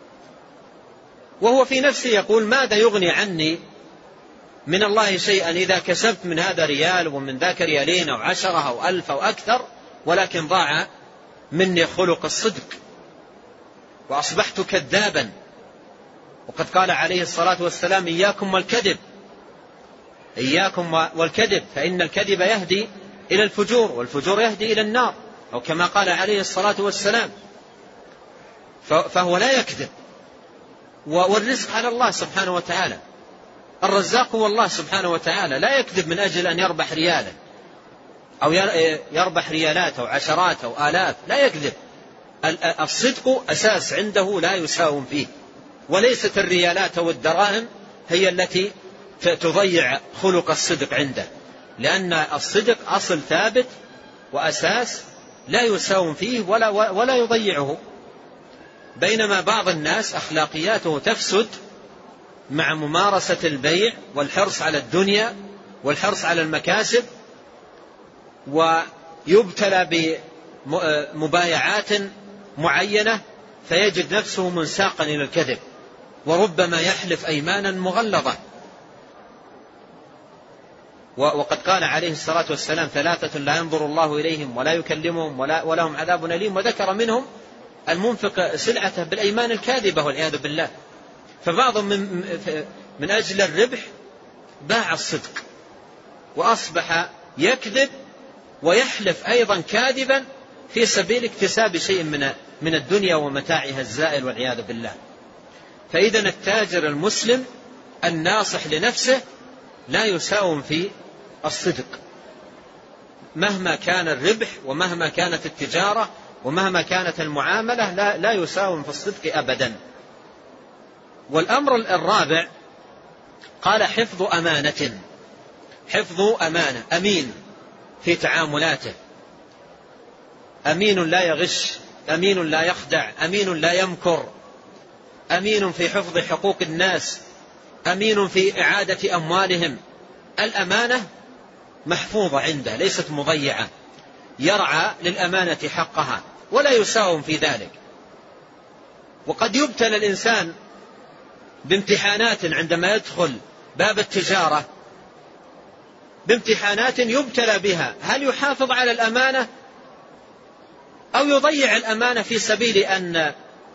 وهو في نفسه يقول: ماذا يغني عني من الله شيئا إذا كسبت من هذا ريال ومن ذاك ريالين أو عشرة أو ألف أو أكثر، ولكن ضاع مني خلق الصدق وأصبحت كذابا. وقد قال عليه الصلاة والسلام: إياكم والكذب، إياكم والكذب، فإن الكذب يهدي إلى الفجور والفجور يهدي إلى النار، أو كما قال عليه الصلاة والسلام. فهو لا يكذب، والرزق على الله سبحانه وتعالى. الرزاق هو الله سبحانه وتعالى، لا يكذب من أجل أن يربح ريالا أو يربح ريالات أو عشرات أو آلاف، لا يكذب. الصدق أساس عنده لا يساوم فيه، وليست الريالات أو الدراهم هي التي تضيع خلق الصدق عنده، لأن الصدق أصل ثابت وأساس لا يساوم فيه ولا, ولا يضيعه. بينما بعض الناس أخلاقياته تفسد مع ممارسة البيع والحرص على الدنيا والحرص على المكاسب، ويبتلى بمبايعات معينة فيجد نفسه منساقا إلى الكذب، وربما يحلف أيمانا مغلظة. وقد قال عليه الصلاة والسلام: ثلاثة لا ينظر الله إليهم ولا يكلمهم ولا ولهم عذاب أليم، وذكر منهم المنفق سلعته بالأيمان الكاذبة والعياذ بالله. فبعضهم من, من أجل الربح باع الصدق وأصبح يكذب ويحلف أيضا كاذبا في سبيل اكتساب شيء من من الدنيا ومتاعها الزائل والعياذ بالله. فإذا التاجر المسلم الناصح لنفسه لا يساوم في الصدق، مهما كان الربح ومهما كانت التجارة ومهما كانت المعاملة لا, لا يساوم في الصدق أبدا. والأمر الرابع قال: حفظ أمانة. حفظ أمانة، أمين في تعاملاته، أمين لا يغش، أمين لا يخدع، أمين لا يمكر، أمين في حفظ حقوق الناس، أمين في إعادة أموالهم. الأمانة محفوظة عنده ليست مضيعة، يرعى للأمانة حقها ولا يساوم في ذلك. وقد يبتلى الإنسان بامتحانات عندما يدخل باب التجارة، بامتحانات يبتلى بها، هل يحافظ على الأمانة أو يضيع الأمانة في سبيل أن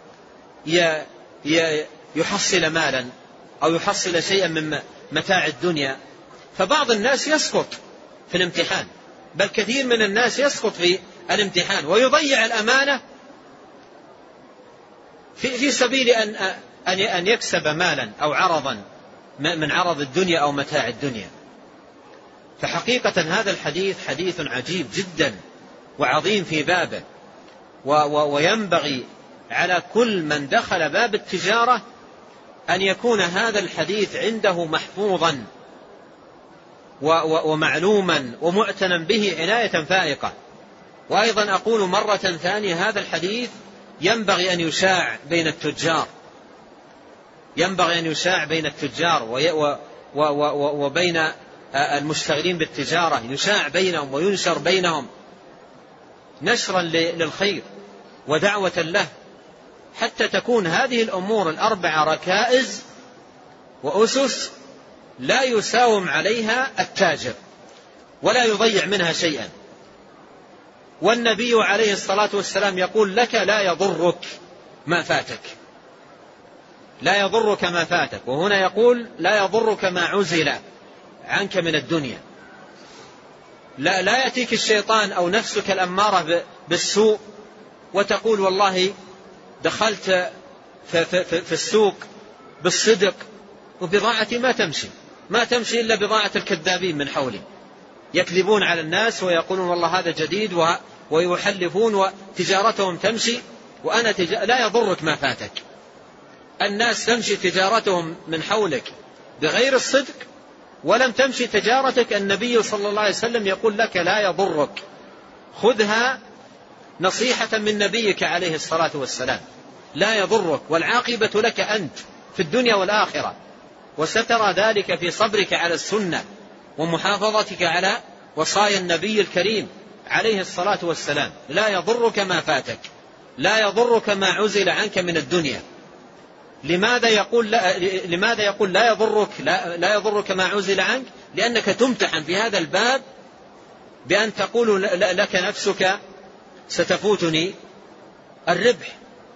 يحصل مالا أو يحصل شيئا من متاع الدنيا. فبعض الناس يسقط في الامتحان، بل كثير من الناس يسقط في الامتحان ويضيع الأمانة في, في سبيل أن, أن يكسب مالا أو عرضا من عرض الدنيا أو متاع الدنيا. فحقيقة هذا الحديث حديث عجيب جدا وعظيم في بابه، وينبغي على كل من دخل باب التجارة أن يكون هذا الحديث عنده محفوظا ومعلوما ومعتنا به عناية فائقة. وأيضا أقول مرة ثانية هذا الحديث ينبغي أن يشاع بين التجار، ينبغي أن يشاع بين التجار وبين المشتغلين بالتجارة، يشاع بينهم وينشر بينهم نشرا للخير ودعوة له، حتى تكون هذه الأمور الأربعة ركائز وأسس لا يساوم عليها التاجر ولا يضيع منها شيئا. والنبي عليه الصلاة والسلام يقول لك لا يضرك ما فاتك، لا يضرك ما فاتك، وهنا يقول لا يضرك ما عزل عنك من الدنيا. لا, لا يأتيك الشيطان أو نفسك الأمارة بالسوء وتقول والله دخلت في, في, في السوق بالصدق وبضاعتي ما تمشي، ما تمشي إلا بضاعة الكذابين من حولي، يكذبون على الناس ويقولون والله هذا جديد ويحلفون وتجارتهم تمشي وأنا تج... لا يضرك ما فاتك. الناس تمشي تجارتهم من حولك بغير الصدق ولم تمشي تجارتك، النبي صلى الله عليه وسلم يقول لك لا يضرك، خذها نصيحة من نبيك عليه الصلاة والسلام، لا يضرك والعاقبة لك أنت في الدنيا والآخرة، وسترى ذلك في صبرك على السنة ومحافظتك على وصايا النبي الكريم عليه الصلاة والسلام. لا يضرك ما فاتك، لا يضرك ما عزل عنك من الدنيا. لماذا يقول لا, لماذا يقول لا يضرك لا, لا يضرك ما عزل عنك؟ لأنك تمتحن في هذا الباب بأن تقول لك نفسك ستفوتني الربح،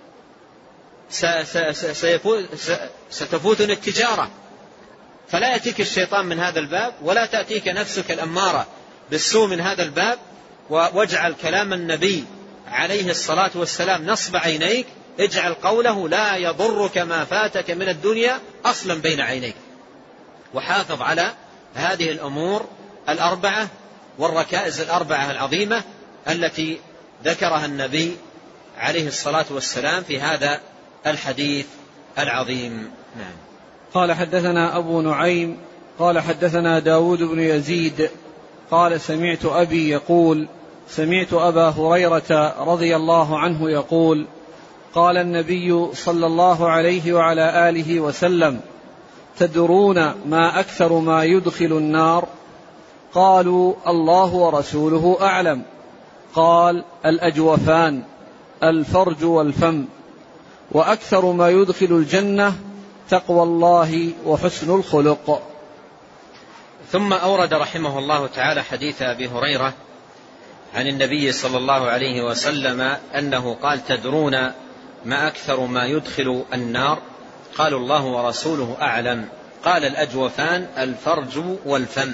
ستفوتني التجارة، فلا يأتيك الشيطان من هذا الباب ولا تأتيك نفسك الأمارة بالسوء من هذا الباب. واجعل كلام النبي عليه الصلاة والسلام نصب عينيك، اجعل قوله لا يضرك ما فاتك من الدنيا أصلا بين عينيك، وحافظ على هذه الأمور الأربعة والركائز الأربعة العظيمة التي ذكرها النبي عليه الصلاة والسلام في هذا الحديث العظيم. نعم. قال حدثنا أبو نعيم قال حدثنا داود بن يزيد قال سمعت أبي يقول سمعت أبا هريرة رضي الله عنه يقول قال النبي صلى الله عليه وعلى آله وسلم تدرون ما أكثر ما يدخل النار؟ قالوا الله ورسوله أعلم. قال الأجوفان الفرج والفم، وأكثر ما يدخل الجنة تقوى الله وحسن الخلق. ثم أورد رحمه الله تعالى حديث أبي هريرة عن النبي صلى الله عليه وسلم أنه قال تدرون ما أكثر ما يدخل النار؟ قالوا الله ورسوله أعلم. قال الأجوفان الفرج والفم.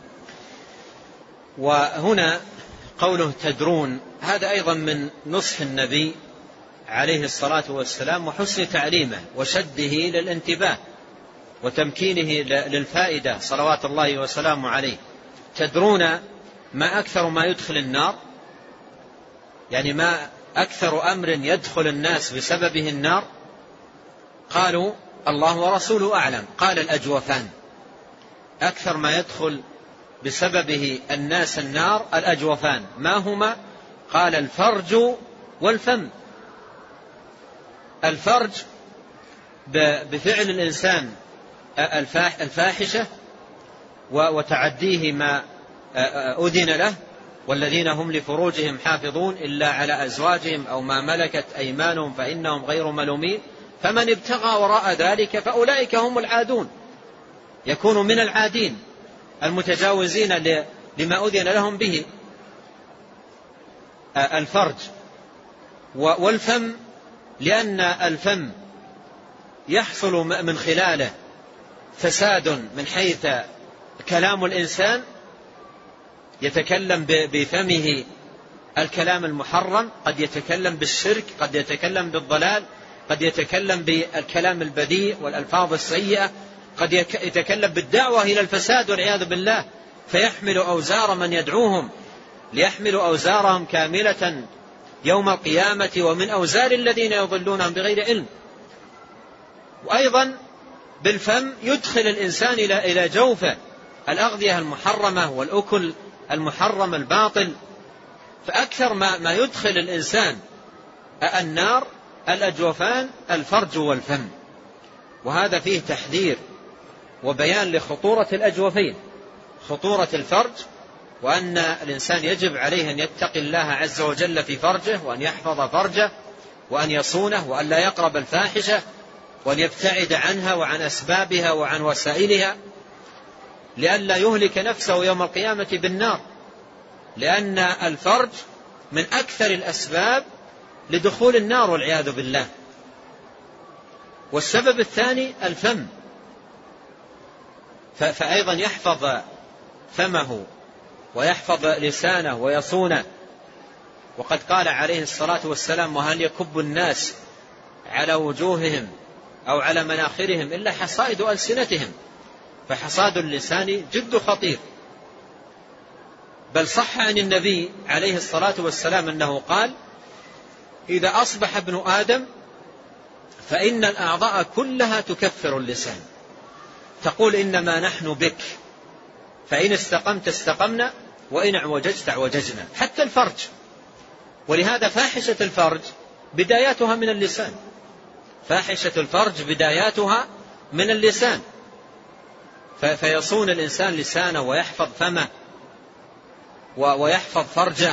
وهنا قوله تدرون هذا أيضا من نصح النبي عليه الصلاة والسلام وحسن تعليمه وشده للانتباه وتمكينه للفائدة صلوات الله وسلامه عليه. تدرون ما أكثر ما يدخل النار، يعني ما أكثر أمر يدخل الناس بسببه النار؟ قالوا الله ورسوله أعلم. قال الأجوفان أكثر ما يدخل بسببه الناس النار الأجوفان، ما هما؟ قال الفرج والفم. الفرج بفعل الإنسان الفاحشة وتعديه ما أذن له، والذين هم لفروجهم حافظون إلا على أزواجهم أو ما ملكت أيمانهم فإنهم غير ملومين، فمن ابتغى وراء ذلك فأولئك هم العادون، يكون من العادين المتجاوزين لما أذن لهم به. الفرج والفم لأن الفم يحصل من خلاله فساد من حيث كلام الإنسان، يتكلم بفمه الكلام المحرم، قد يتكلم بالشرك، قد يتكلم بالضلال، قد يتكلم بالكلام البذيء والألفاظ السيئة، قد يتكلم بالدعوة إلى الفساد والعياذ بالله، فيحمل أوزار من يدعوهم ليحملوا أوزارهم كاملة يوم القيامة ومن أوزار الذين يضلونهم بغير علم. وأيضا بالفم يدخل الإنسان إلى جوفه الأغذية المحرمة والأكل المحرم الباطل. فأكثر ما, ما يدخل الإنسان النار الأجوفان الفرج والفم، وهذا فيه تحذير وبيان لخطورة الأجوفين، خطورة الفرج، وأن الإنسان يجب عليه أن يتقي الله عز وجل في فرجه، وأن يحفظ فرجه، وأن يصونه، وأن لا يقرب الفاحشة، وأن يبتعد عنها وعن أسبابها وعن وسائلها، لئلا يهلك نفسه يوم القيامة بالنار، لأن الفرج من أكثر الأسباب لدخول النار والعياذ بالله. والسبب الثاني الفم، فأيضا يحفظ فمه ويحفظ لسانه ويصونه. وقد قال عليه الصلاة والسلام: وهل يكب الناس على وجوههم أو على مناخرهم إلا حصائد ألسنتهم. فحصاد اللسان جد خطير. بل صح عن النبي عليه الصلاة والسلام أنه قال: إذا أصبح ابن آدم فإن الأعضاء كلها تكفر اللسان، تقول إنما نحن بك، فإن استقمت استقمنا وإن اعوججت اعوججنا، حتى الفرج. ولهذا فاحشة الفرج بداياتها من اللسان، فاحشة الفرج بداياتها من اللسان. فيصون الإنسان لسانه ويحفظ فمه ويحفظ فرجه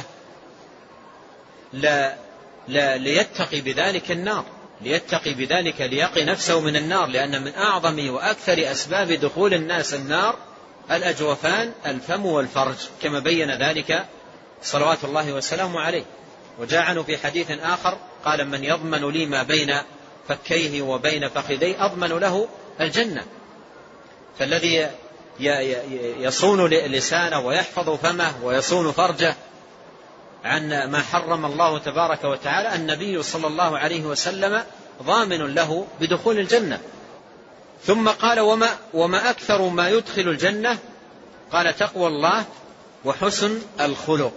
لا لا ليتقي بذلك النار، ليتقي بذلك ليقي نفسه من النار، لأن من أعظم وأكثر أسباب دخول الناس النار الأجوفان الفم والفرج، كما بين ذلك صلوات الله وسلامه عليه. وجاء عنه في حديث آخر قال: من يضمن لي ما بين فكيه وبين فخذيه أضمن له الجنة. فالذي يصون لسانه ويحفظ فمه ويصون فرجه عن ما حرم الله تبارك وتعالى، النبي صلى الله عليه وسلم ضامن له بدخول الجنة. ثم قال: وما, وما أكثر ما يدخل الجنة؟ قال: تقوى الله وحسن الخلق.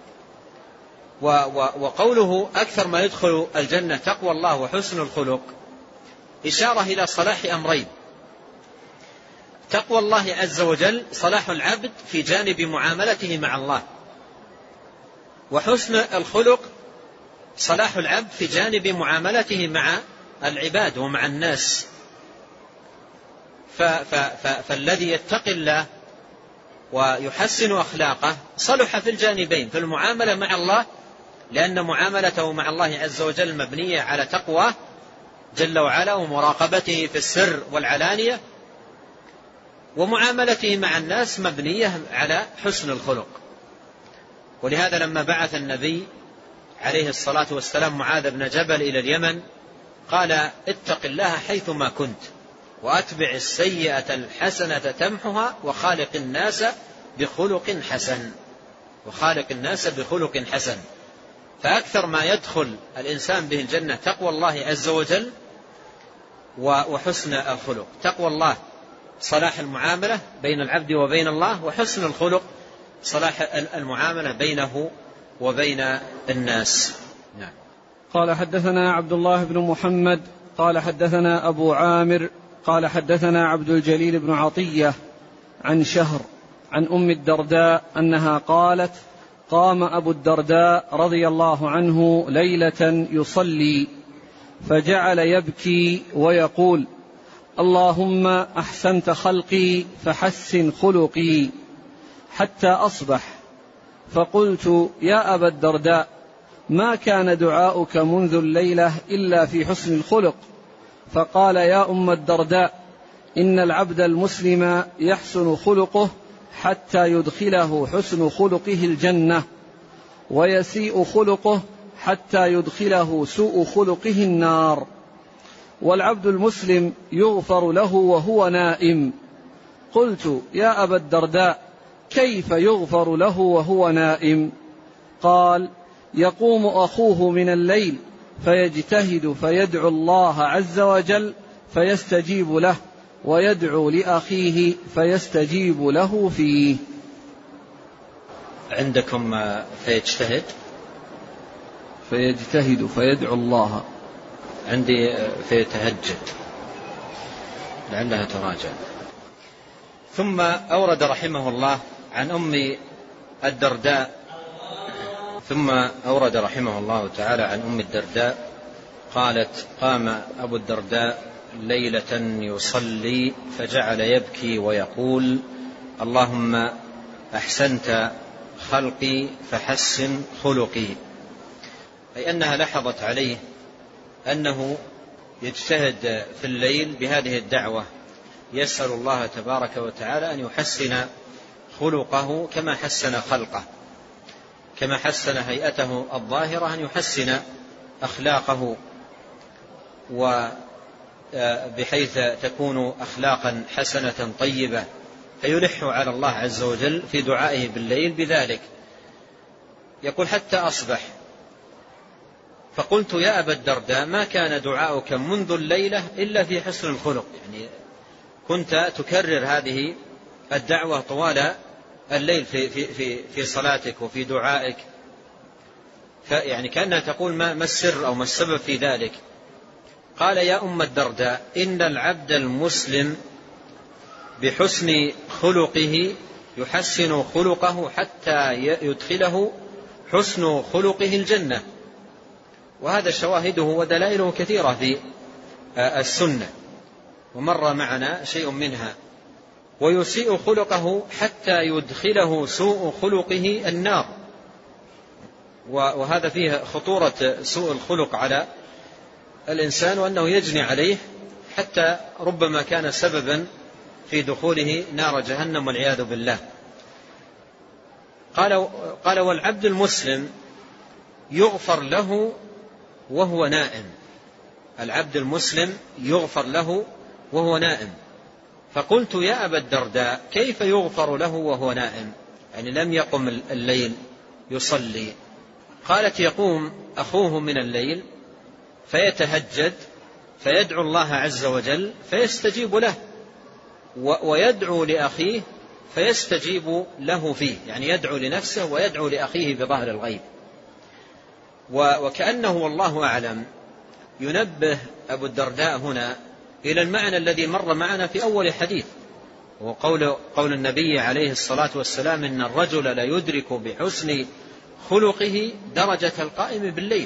وقوله أكثر ما يدخل الجنة تقوى الله وحسن الخلق إشارة إلى صلاح أمرين: تقوى الله عز وجل صلاح العبد في جانب معاملته مع الله، وحسن الخلق صلاح العبد في جانب معاملته مع العباد ومع الناس. فالذي يتقي الله ويحسن أخلاقه صلح في الجانبين، في المعاملة مع الله، لأن معاملته مع الله عز وجل مبنية على تقوى جل وعلا ومراقبته في السر والعلانية، ومعاملته مع الناس مبنية على حسن الخلق. ولهذا لما بعث النبي عليه الصلاة والسلام معاذ بن جبل إلى اليمن قال: اتق الله حيثما كنت وأتبع السيئة الحسنة تمحها وخالق الناس بخلق حسن، وخالق الناس بخلق حسن. فأكثر ما يدخل الإنسان به الجنة تقوى الله عز وجل وحسن الخلق. تقوى الله صلاح المعاملة بين العبد وبين الله، وحسن الخلق صلاح المعاملة بينه وبين الناس. نعم. قال: حدثنا عبد الله بن محمد قال حدثنا أبو عامر قال حدثنا عبد الجليل بن عطية عن شهر عن أم الدرداء أنها قالت: قام أبو الدرداء رضي الله عنه ليلة يصلي فجعل يبكي ويقول: اللهم أحسنت خلقي فحسن خلقي، حتى أصبح. فقلت: يا أبا الدرداء، ما كان دعاؤك منذ الليلة إلا في حسن الخلق. فقال: يا أم الدرداء، إن العبد المسلم يحسن خلقه حتى يدخله حسن خلقه الجنة، ويسيء خلقه حتى يدخله سوء خلقه النار. والعبد المسلم يغفر له وهو نائم. قلت: يا أبا الدرداء، كيف يغفر له وهو نائم؟ قال: يقوم أخوه من الليل فيجتهد فيدعو الله عز وجل فيستجيب له، ويدعو لأخيه فيستجيب له فيه. عندكم فيجتهد فيجتهد فيدعو الله. عندي فيتهجد، لعلها تراجع. ثم أورد رحمه الله عن أم الدرداء ثم أورد رحمه الله تعالى عن أم الدرداء قالت: قام أبو الدرداء ليلة يصلي فجعل يبكي ويقول: اللهم أحسنت خلقي فحسن خلقي، أي أنها لاحظت عليه أنه يجتهد في الليل بهذه الدعوة، يسأل الله تبارك وتعالى أن يحسن خلقه كما حسن خلقه، كما حسن هيئته الظاهرة أن يحسن أخلاقه، وبحيث تكون أخلاقا حسنة طيبة، فيلح على الله عز وجل في دعائه بالليل بذلك. يقول: حتى أصبح فقلت: يا أبا الدرداء، ما كان دعاؤك منذ الليلة إلا في حسن الخلق، يعني كنت تكرر هذه الدعوة طوال الليل في, في, في, في صلاتك وفي دعائك، فيعني كأنها تقول: ما السر أو ما السبب في ذلك؟ قال: يا أم الدرداء، إن العبد المسلم بحسن خلقه يحسن خلقه حتى يدخله حسن خلقه الجنة. وهذا شواهده ودلائله كثيرة في السنة، ومر معنا شيء منها. ويسيء خلقه حتى يدخله سوء خلقه النار، وهذا فيه خطورة سوء الخلق على الإنسان، وأنه يجني عليه حتى ربما كان سببا في دخوله نار جهنم والعياذ بالله. قال, قال والعبد المسلم يغفر له وهو نائم، العبد المسلم يغفر له وهو نائم. فقلت: يا أبا الدرداء، كيف يغفر له وهو نائم؟ يعني لم يقم الليل يصلي. قالت: يقوم أخوه من الليل فيتهجد فيدعو الله عز وجل فيستجيب له، ويدعو لأخيه فيستجيب له فيه، يعني يدعو لنفسه ويدعو لأخيه بظهر الغيب. وكأنه والله أعلم ينبه أبو الدرداء هنا إلى المعنى الذي مر معنا في أول حديث، وقول قول النبي عليه الصلاة والسلام: إن الرجل لا يدرك بحسن خلقه درجة القائم بالليل.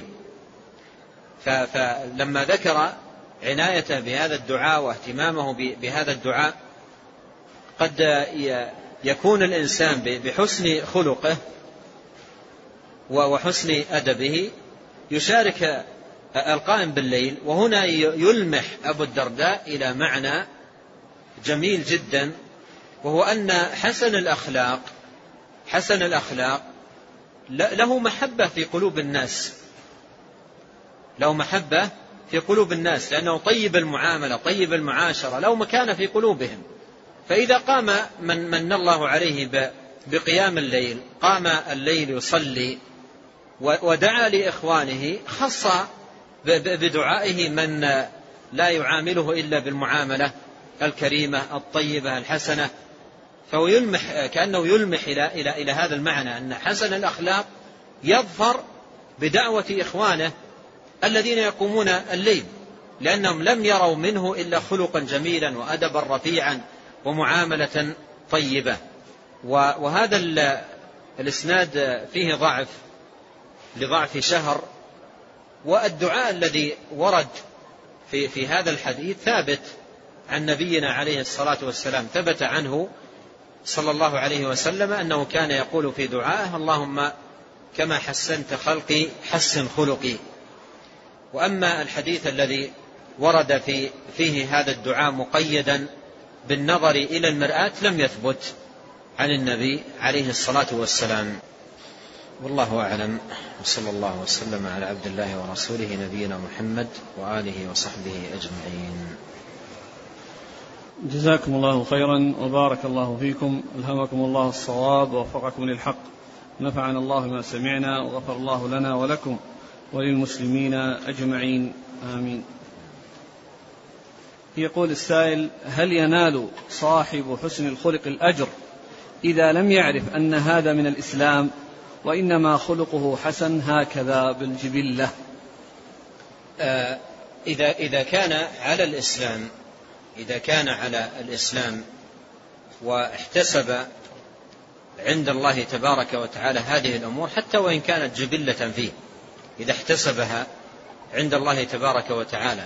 فلما ذكر عنايته بهذا الدعاء واهتمامه بهذا الدعاء، قد يكون الإنسان بحسن خلقه وحسن أدبه يشارك القائم بالليل. وهنا يلمح أبو الدرداء إلى معنى جميل جدا، وهو أن حسن الأخلاق حسن الأخلاق له محبة في قلوب الناس، له محبة في قلوب الناس، لأنه طيب المعاملة طيب المعاشرة، له مكانة في قلوبهم. فإذا قام من من الله عليه بقيام الليل، قام الليل يصلي ودعا لإخوانه، خص بدعائه من لا يعامله إلا بالمعاملة الكريمة الطيبة الحسنة. فهو يلمح، كأنه يلمح إلى, إلى, إلى هذا المعنى، أن حسن الأخلاق يظفر بدعوة إخوانه الذين يقومون الليل، لأنهم لم يروا منه إلا خلقا جميلا وأدبا رفيعا ومعاملة طيبة. وهذا الإسناد فيه ضعف لضعف شهر، والدعاء الذي ورد في, في هذا الحديث ثابت عن نبينا عليه الصلاة والسلام، ثبت عنه صلى الله عليه وسلم أنه كان يقول في دعائه: اللهم كما حسنت خلقي حسن خلقي. وأما الحديث الذي ورد في فيه هذا الدعاء مقيدا بالنظر إلى المرآة لم يثبت عن النبي عليه الصلاة والسلام. والله أعلم، وصلى الله وسلم على عبد الله ورسوله نبينا محمد وآله وصحبه أجمعين. جزاكم الله خيرا وبارك الله فيكم، ألهمكم الله الصواب ووفقكم للحق، نفعنا الله ما سمعنا وغفر الله لنا ولكم وللمسلمين أجمعين، آمين. يقول السائل: هل ينال صاحب حسن الخلق الأجر إذا لم يعرف أن هذا من الإسلام، وإنما خلقه حسن هكذا بالجبلة؟ آه إذا إذا كان على الإسلام إذا كان على الإسلام واحتسب عند الله تبارك وتعالى هذه الأمور حتى وإن كانت جبلة فيه، إذا احتسبها عند الله تبارك وتعالى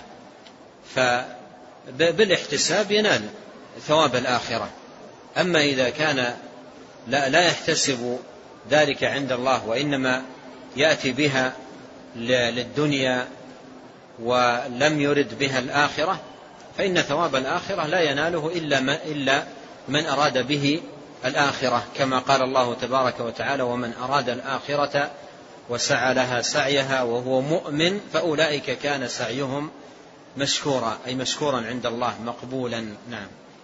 فبالاحتساب ينال ثواب الآخرة. أما إذا كان لا, لا يحتسب ذلك عند الله وإنما يأتي بها للدنيا ولم يرد بها الآخرة فإن ثواب الآخرة لا يناله إلا, إلا من أراد به الآخرة، كما قال الله تبارك وتعالى: ومن أراد الآخرة وسعى لها سعيها وهو مؤمن فأولئك كان سعيهم مشكورا، أي مشكورا عند الله مقبولا. نعم.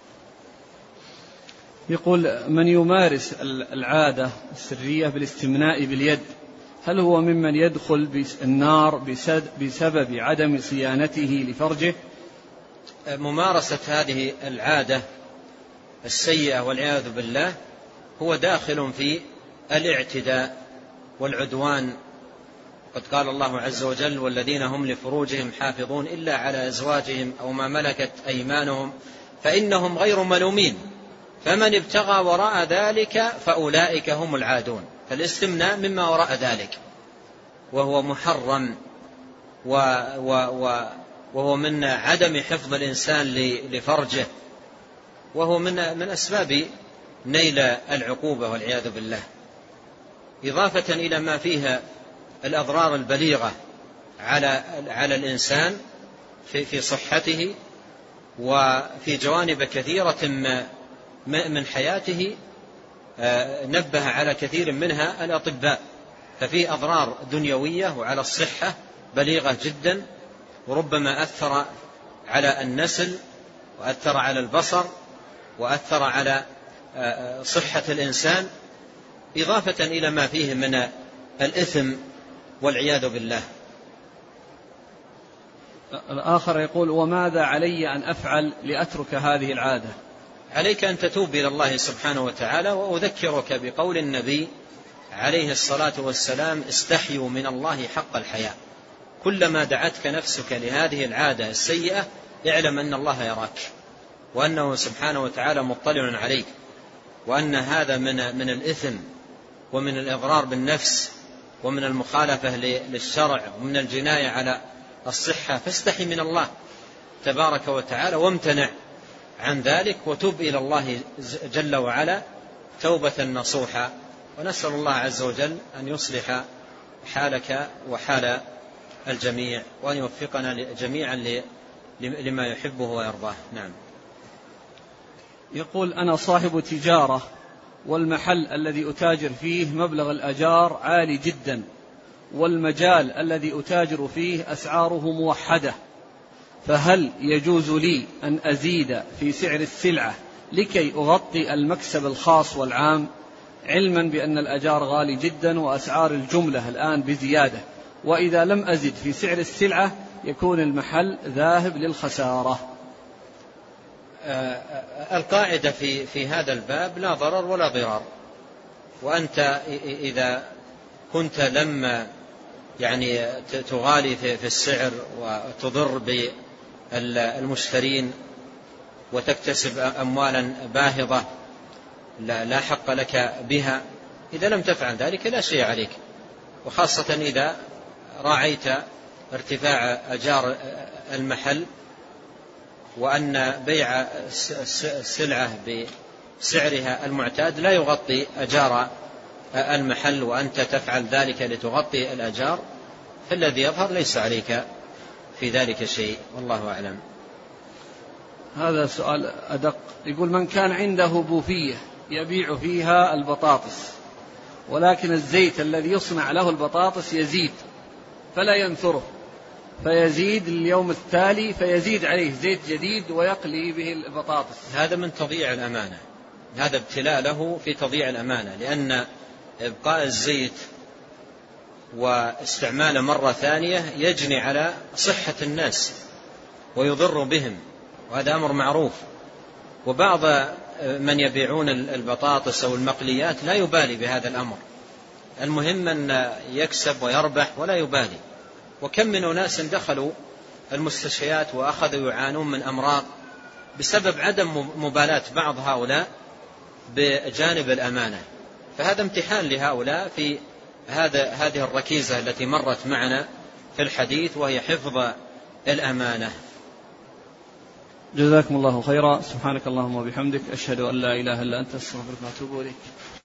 يقول: من يمارس العادة السرية بالاستمناء باليد هل هو ممن يدخل النار بسبب عدم صيانته لفرجه؟ ممارسة هذه العادة السيئة والعياذ بالله هو داخل في الاعتداء والعدوان. قد قال الله عز وجل: والذين هم لفروجهم حافظون إلا على أزواجهم أو ما ملكت أيمانهم فإنهم غير ملومين فمن ابتغى وراء ذلك فأولئك هم العادون. فالاستمناء مما وراء ذلك وهو محرم و و و وهو من عدم حفظ الإنسان لفرجه، وهو من من أسباب نيل العقوبة والعياذ بالله، إضافة إلى ما فيها الأضرار البليغة على على الإنسان في في صحته وفي جوانب كثيرة من حياته نبه على كثير منها الأطباء. ففي أضرار دنيوية وعلى الصحة بليغة جدا، وربما أثر على النسل وأثر على البصر وأثر على صحة الإنسان، إضافة إلى ما فيه من الإثم والعياذ بالله. الآخر يقول: وماذا علي أن أفعل لأترك هذه العادة؟ عليك أن تتوب إلى الله سبحانه وتعالى، وأذكرك بقول النبي عليه الصلاة والسلام: استحيوا من الله حق الحياء. كلما دعتك نفسك لهذه العادة السيئة اعلم أن الله يراك، وأنه سبحانه وتعالى مطلع عليك، وأن هذا من من الإثم ومن الإضرار بالنفس ومن المخالفة للشرع ومن الجناية على الصحة. فاستحي من الله تبارك وتعالى وامتنع عن ذلك، وتوب إلى الله جل وعلا توبة نصوحة. ونسأل الله عز وجل أن يصلح حالك وحال الجميع، وأن يوفقنا جميعا لما يحبه ويرضاه. نعم. يقول: أنا صاحب تجارة والمحل الذي أتاجر فيه مبلغ الأجار عالي جدا، والمجال الذي أتاجر فيه أسعاره موحدة، فهل يجوز لي أن أزيد في سعر السلعة لكي أغطي المكسب الخاص والعام، علما بأن الأجار غالي جدا وأسعار الجملة الآن بزيادة، وإذا لم أزد في سعر السلعة يكون المحل ذاهب للخسارة؟ القاعدة في في هذا الباب: لا ضرر ولا ضرار. وأنت إذا كنت لما يعني تغالي في السعر وتضر بالمشترين وتكتسب أموالا باهظة لا حق لك بها، إذا لم تفعل ذلك لا شيء عليك، وخاصة إذا راعيت ارتفاع أجار المحل، وأن بيع السلعة بسعرها المعتاد لا يغطي أجار المحل، وأنت تفعل ذلك لتغطي الأجار، فالذي يظهر ليس عليك في ذلك شيء، والله أعلم. هذا سؤال أدق. يقول: من كان عنده بوفية يبيع فيها البطاطس، ولكن الزيت الذي يصنع له البطاطس يزيد فلا ينثره، فيزيد اليوم التالي فيزيد عليه زيت جديد ويقلي به البطاطس، هذا من تضييع الأمانة، هذا ابتلاء له في تضييع الأمانة، لأن إبقاء الزيت واستعماله مرة ثانية يجني على صحة الناس ويضر بهم، وهذا أمر معروف. وبعض من يبيعون البطاطس أو المقليات لا يبالي بهذا الأمر، المهم أن يكسب ويربح ولا يبالي. وكم من أناس دخلوا المستشفيات وأخذوا يعانون من أمراض بسبب عدم مبالاة بعض هؤلاء بجانب الأمانة. فهذا امتحان لهؤلاء في هذا هذه الركيزة التي مرت معنا في الحديث، وهي حفظ الأمانة. جزاكم الله خيرا. سبحانك اللهم وبحمدك، أشهد أن لا إله إلا أنت، أستغفرك وأتوب إليك.